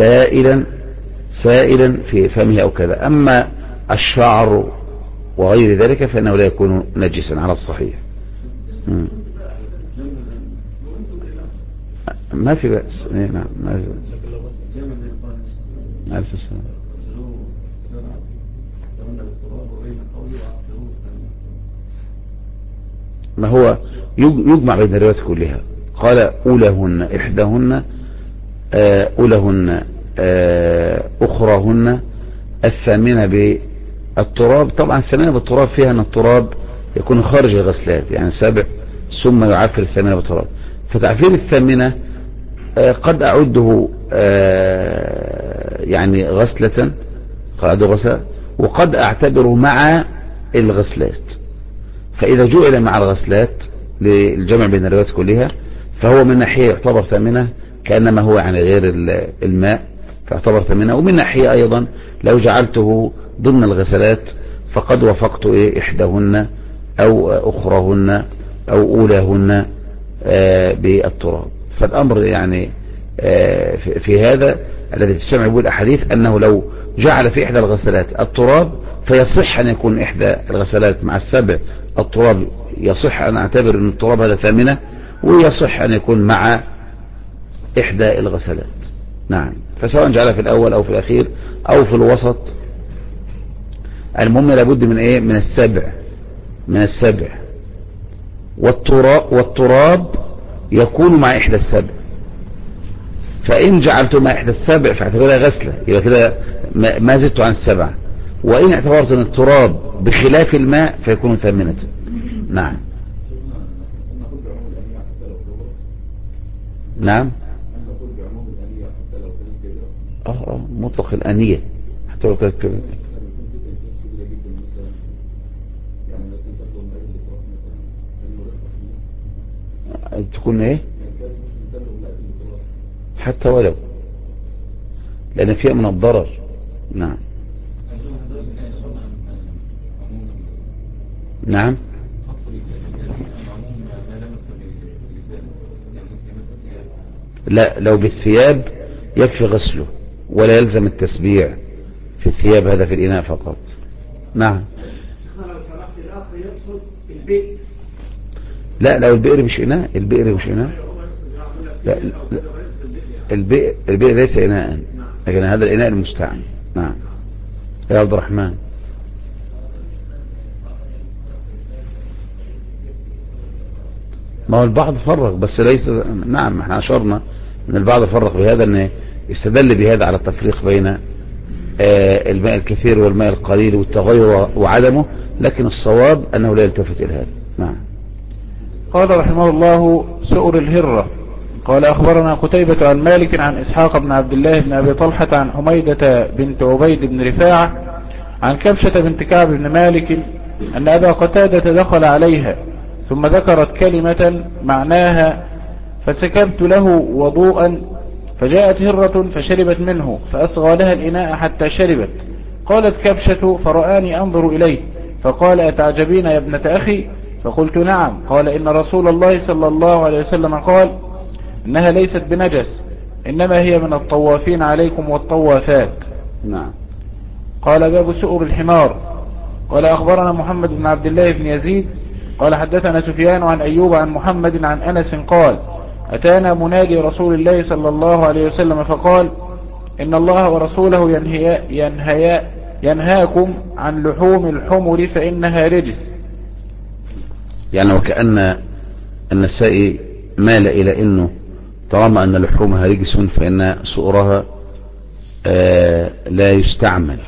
سائلا في فمه أو كذا. أما الشعر وغير ذلك فإنه لا يكون نجسا على الصحيح. ما في بأس. نعم ما في بأس. ألف السلام. ما هو يجمع بين الروايات كلها. قال أولهن إحداهن أولهن أخراهن الثامنة بالتراب. طبعا الثامنة بالتراب فيها أن التراب يكون خارج الغسلات، يعني 7 ثم يعفر الثامنة بالتراب. فتعفير الثامنة قد أعده يعني غسلة وقد أعتبره مع الغسلات. فإذا جعل مع الغسلات للجمع بين الروايات كلها فهو من ناحية يعتبر ثامنة كأنما هو يعني غير الماء فيعتبر ثامنة. ومن ناحية أيضا لو جعلته ضمن الغسلات فقد وفقت إحداهن أو أخراهن أو أولاهن بالتراب. فالأمر يعني في هذا الذي تسمع به الأحاديث أنه لو جعل في إحدى الغسلات التراب فيصح أن يكون إحدى الغسلات مع 7 التراب، يصح أن أعتبر أن التراب هذا ثامنة، ويصح أن يكون مع إحدى الغسلات. نعم. فسواء جعل في الأول أو في الأخير أو في الوسط، المهم لابد من من السبع. والتراب يكون مع إحدى السبع، فإن جعلته مع إحدى السبع فاعتبرها غسلة، يبقى كده ما زدت عن 7. وإن اعتبرت أن التراب بخلاف الماء فيكون ثامنة. نعم. نعم. مطلق الأنية حتى لو كانت كبيرة. تكون ايه حتى ولو، لأن فيها من الضرر. نعم. نعم. لا، لو بالثياب يكفي غسله ولا يلزم التسبيع في الثياب، هذا في الإناء فقط. نعم. لا، لو البئر مش إناء، البئر مش إناء. لا، البئر ليس إناء، لكن هذا الإناء المستعمل. نعم يا عبد الرحمن. ما هو البعض فرق بس ليس. نعم احنا أشرنا ان البعض فرق بهذا، ان استدل بهذا على التفريق بين الماء الكثير والماء القليل والتغير وعدمه، لكن الصواب انه لا يلتفت الى هذا. نعم. قال رحمه الله سؤر الهرة. قال أخبرنا قتيبة عن مالك عن إسحاق بن عبد الله بن أبي طلحة عن حميدة بنت عبيد بن رفاعة عن كبشة بنت كعب بن مالك أن أبا قتادة دخل عليها ثم ذكرت كلمة معناها فسكبت له وضوءا، فجاءت هرة فشربت منه فأصغى لها الإناء حتى شربت. قالت كبشة فرآني أنظر إليه فقال أتعجبين يا ابنة أخي؟ فقلت نعم. قال إن رسول الله صلى الله عليه وسلم قال إنها ليست بنجس، إنما هي من الطوافين عليكم والطوافات. نعم. قال باب سؤر الحمار. قال أخبرنا محمد بن عبد الله بن يزيد قال حدثنا سفيان عن أيوب عن محمد عن أنس قال أتانا منادي رسول الله صلى الله عليه وسلم فقال إن الله ورسوله ينهاكم عن لحوم الحمر فإنها رجس. يعني وكأن النسائي مال إلى أنه طالما أن لحومها رجس فإن سؤرها لا يستعمل،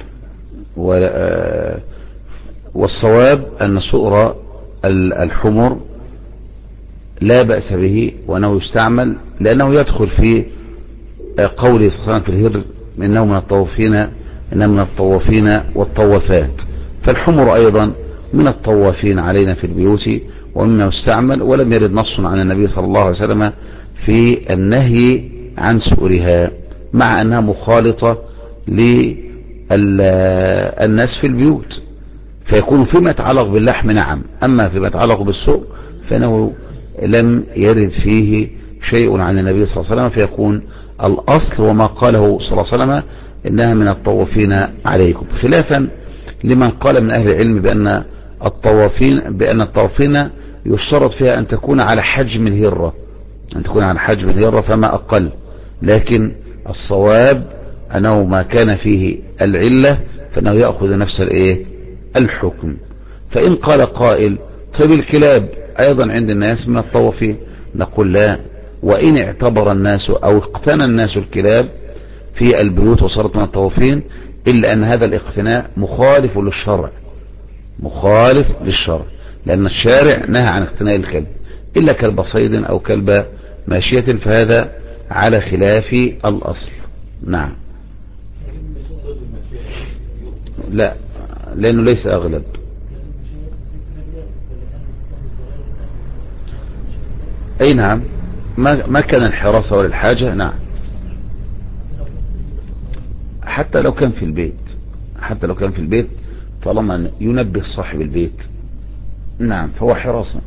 والصواب أن سؤر الحمر لا بأس به وأنه يستعمل، لأنه يدخل في قوله صلى الله عليه وسلم في الهر إنه من الطوافين والطوافات. فالحمر أيضا من الطوافين علينا في البيوت ومما يستعمل، ولم يرد نص عن النبي صلى الله عليه وسلم في النهي عن سؤرها، مع أنها مخالطة للناس في البيوت، فيكون فيما يتعلق باللحم نعم، أما فيما يتعلق بالسؤر فإنه لم يرد فيه شيء عن النبي صلى الله عليه وسلم، فيكون الأصل وما قاله صلى الله عليه وسلم إنها من الطوافين عليكم، خلافا لمن قال من أهل العلم بأن الطوافين يشترط فيها أن تكون على حجم الهرة، فما أقل، لكن الصواب أنه ما كان فيه العلة فإنه يأخذ نفس الحكم. فإن قال قائل طيب الكلاب أيضا عند الناس من الطوافين، نقول لا، وإن اعتبر الناس أو اقتنى الناس الكلاب في البيوت وصارت من الطوافين، إلا أن هذا الاقتناء مخالف للشرع، لأن الشارع نهى عن اقتناء الكلب إلا كلب صيد أو كلب ماشية، فهذا على خلاف الأصل. نعم، لا، لأنه ليس أغلب. أي نعم، ما كان الحراسة ولا الحاجة، نعم، حتى لو كان في البيت طالما ينبه صاحب البيت، نعم، فهو حراسة.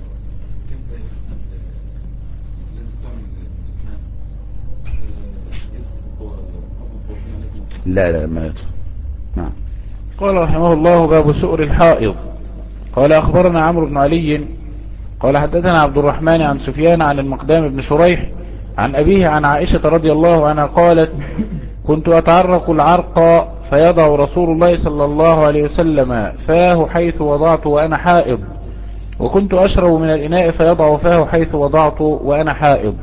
لا ما يطلع. نعم. قال رحمه الله: باب سؤر الحائض. قال أخبرنا عمرو بن علي قال حدثنا عبد الرحمن عن سفيان عن المقدام بن شريح عن أبيه عن عائشة رضي الله عنها قالت: كنت أتعرق العرق فيضع رسول الله صلى الله عليه وسلم فاه حيث وضعت وأنا حائض، وكنت أشرب من الإناء فيضع فاه حيث وضعت وأنا حائض.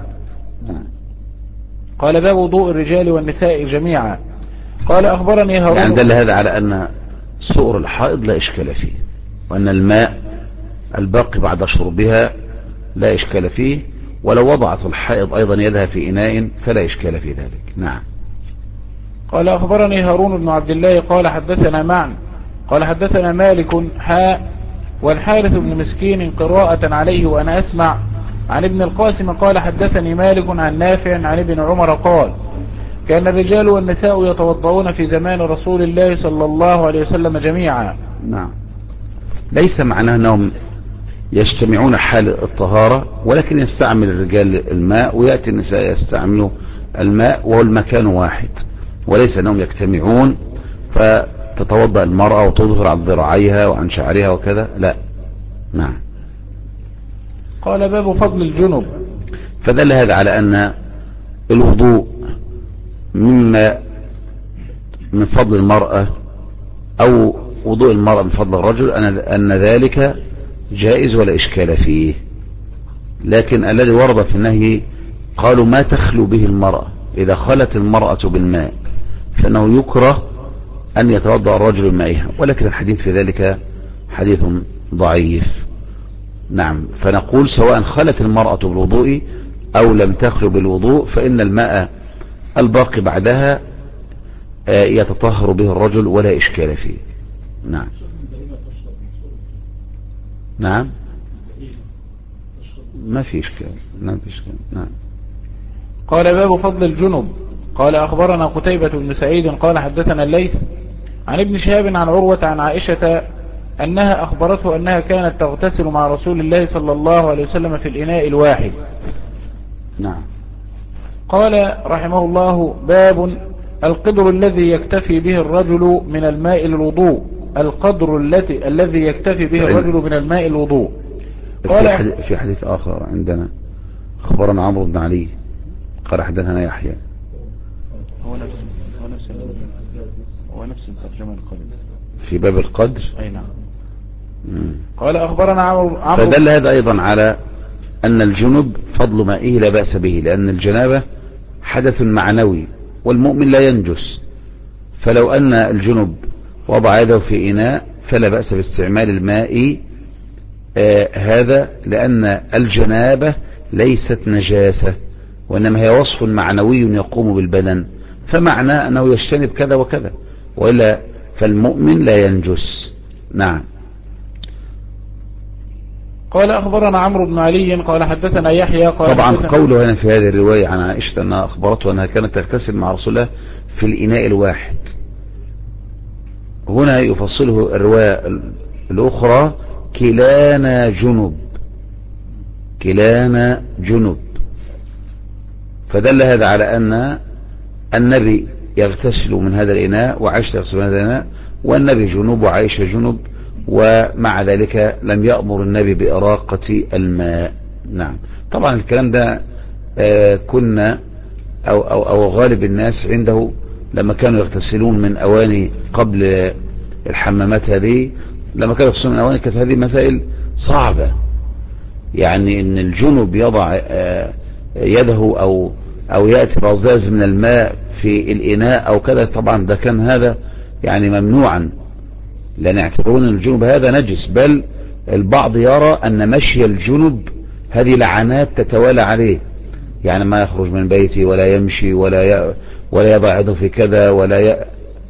قال: باب وضوء الرجال والنساء جميعا. قال أخبرني هارون، يعني دل هذا على أن سؤر الحائض لا إشكال فيه، وأن الماء الباقي بعد شربها لا إشكال فيه، ولو وضعت الحائض أيضا يدها في إناء فلا إشكال في ذلك. نعم. قال أخبرني هارون بن عبد الله قال حدثنا معن قال حدثنا مالك والحارث بن مسكين قراءة عليه وأنا أسمع عن ابن القاسم قال حدثني مالك عن نافع عن ابن عمر قال: كان الرجال والنساء يتوضؤون في زمان رسول الله صلى الله عليه وسلم جميعا. نعم، ليس معناه أنهم يجتمعون حال الطهارة، ولكن يستعمل الرجال الماء ويأتي النساء يستعملوا الماء، وهو المكان واحد، وليس أنهم يجتمعون فتتوضأ المرأة وتظهر عن ذراعيها وعن شعرها وكذا، لا. نعم. قال: باب فضل الجنب. فدل هذا على أن الوضوء من فضل المرأة، أو وضوء المرأة من فضل الرجل، أن ذلك جائز ولا إشكال فيه، لكن الذي ورد في النهي قالوا ما تخلو به المرأة، إذا خلت المرأة بالماء فإنه يكره أن يتوضأ الرجل بمائها، ولكن الحديث في ذلك حديث ضعيف. نعم، فنقول سواء خلت المرأة بالوضوء أو لم تخلو بالوضوء فإن الماء الباقي بعدها يتطهر به الرجل ولا إشكال فيه. نعم. نعم، ما في إشكال. نعم. قال: باب فضل الجنب. قال أخبرنا قتيبة بن سعيد قال حدثنا الليث عن ابن شهاب عن عروة عن عائشة أنها أخبرته أنها كانت تغتسل مع رسول الله صلى الله عليه وسلم في الإناء الواحد. نعم. قال رحمه الله: باب القدر الذي يكتفي به الرجل من الماء الوضوء. القدر الذي يكتفي به الرجل من الماء الوضوء. قال في حديث آخر عندنا أخبرنا عمرو بن علي قال حدثنا يحيى، هو نفس الترجمة القدر في باب القدر. أي نعم. قال أخبرنا عمرو. فدل هذا أيضا على أن الجنب فضل مائه لا بأس به، لأن الجنابة حدث معنوي والمؤمن لا ينجس، فلو أن الجنب وضع يده في إناء فلا بأس باستعمال الماء هذا، لأن الجنابة ليست نجاسة، وإنما هي وصف معنوي يقوم بالبدن، فمعنى أنه يجتنب كذا وكذا، وإلا فالمؤمن لا ينجس. نعم. قال أخبرنا عمرو بن علي قال حدثنا يحيى قال طبعا حدثنا قوله هنا في هذه الرواية عن عائشة أنها أخبرته أنها كانت تغتسل مع رسول الله في الإناء الواحد، هنا يفصله الرواية الأخرى كلانا جنب، كلانا جنب، فدل هذا على أن النبي يغتسل من هذا الإناء وعائشة تغتسل من هذا الإناء، والنبي جنوب وعائشة جنوب، ومع ذلك لم يأمر النبي بإراقة الماء. نعم. طبعا الكلام ده كنا أو غالب الناس عنده لما كانوا يغتسلون من أواني قبل الحمامات هذه، لما كانوا يغتسلون من أواني كانت هذه مسائل صعبة، يعني ان الجنوب يضع يده او يأتي رذاذ من الماء في الإناء او كذا، طبعا ده كان هذا يعني ممنوعا، لأن يعتبرون الجنوب هذا نجس، بل البعض يرى أن مشي الجنوب هذه لعنات تتوالى عليه، يعني ما يخرج من بيته ولا يمشي ولا يضع يده في كذا ولا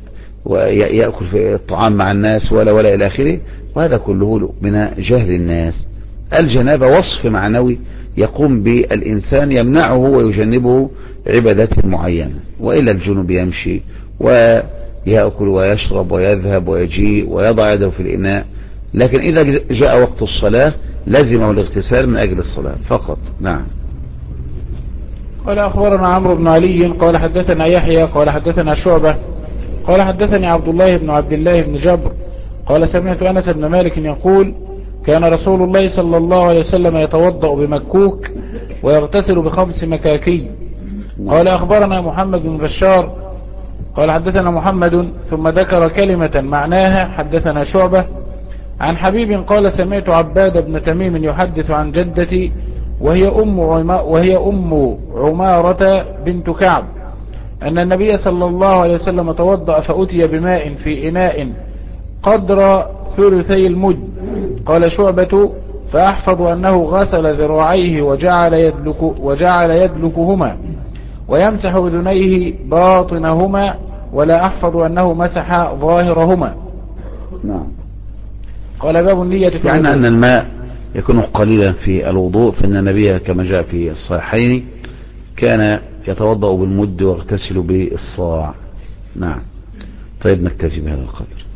يأكل في الطعام مع الناس ولا إلى آخره، وهذا كله من جهل الناس. الجنابة وصف معنوي يقوم بالإنسان يمنعه ويجنبه عبادات معينة، وإلا الجنوب يمشي ويأكل ويشرب ويذهب ويجيء ويضع يده في الإناء، لكن إذا جاء وقت الصلاة لزمه الاغتسال من أجل الصلاة فقط. نعم. قال أخبرنا عمرو بن علي قال حدثنا يحيى قال حدثنا شعبة قال حدثني عبد الله بن جبر قال سمعت أنس بن مالك يقول كان رسول الله صلى الله عليه وسلم يتوضأ بمكوك ويغتسل ب5 مكاكي. قال أخبرنا محمد بن بشار قال حدثنا محمد ثم ذكر كلمة معناها حدثنا شعبة عن حبيب قال سمعت عباد بن تميم يحدث عن جدتي وهي أم عمارة بنت كعب أن النبي صلى الله عليه وسلم توضأ فأتي بماء في إناء قدر ثلثي المد. قال شعبة فأحفظ أنه غسل ذراعيه وجعل يدلكهما ويمسح أذنيه باطنهما، ولا أحفظ أنه مسح ظاهرهما. نعم. قال باب النية يعني أن الماء يكون قليلا في الوضوء، فإن النبي كما جاء في الصحيحين كان يتوضأ بالمد ويغتسل بالصاع. نعم. طيب نكتفي بهذا القدر.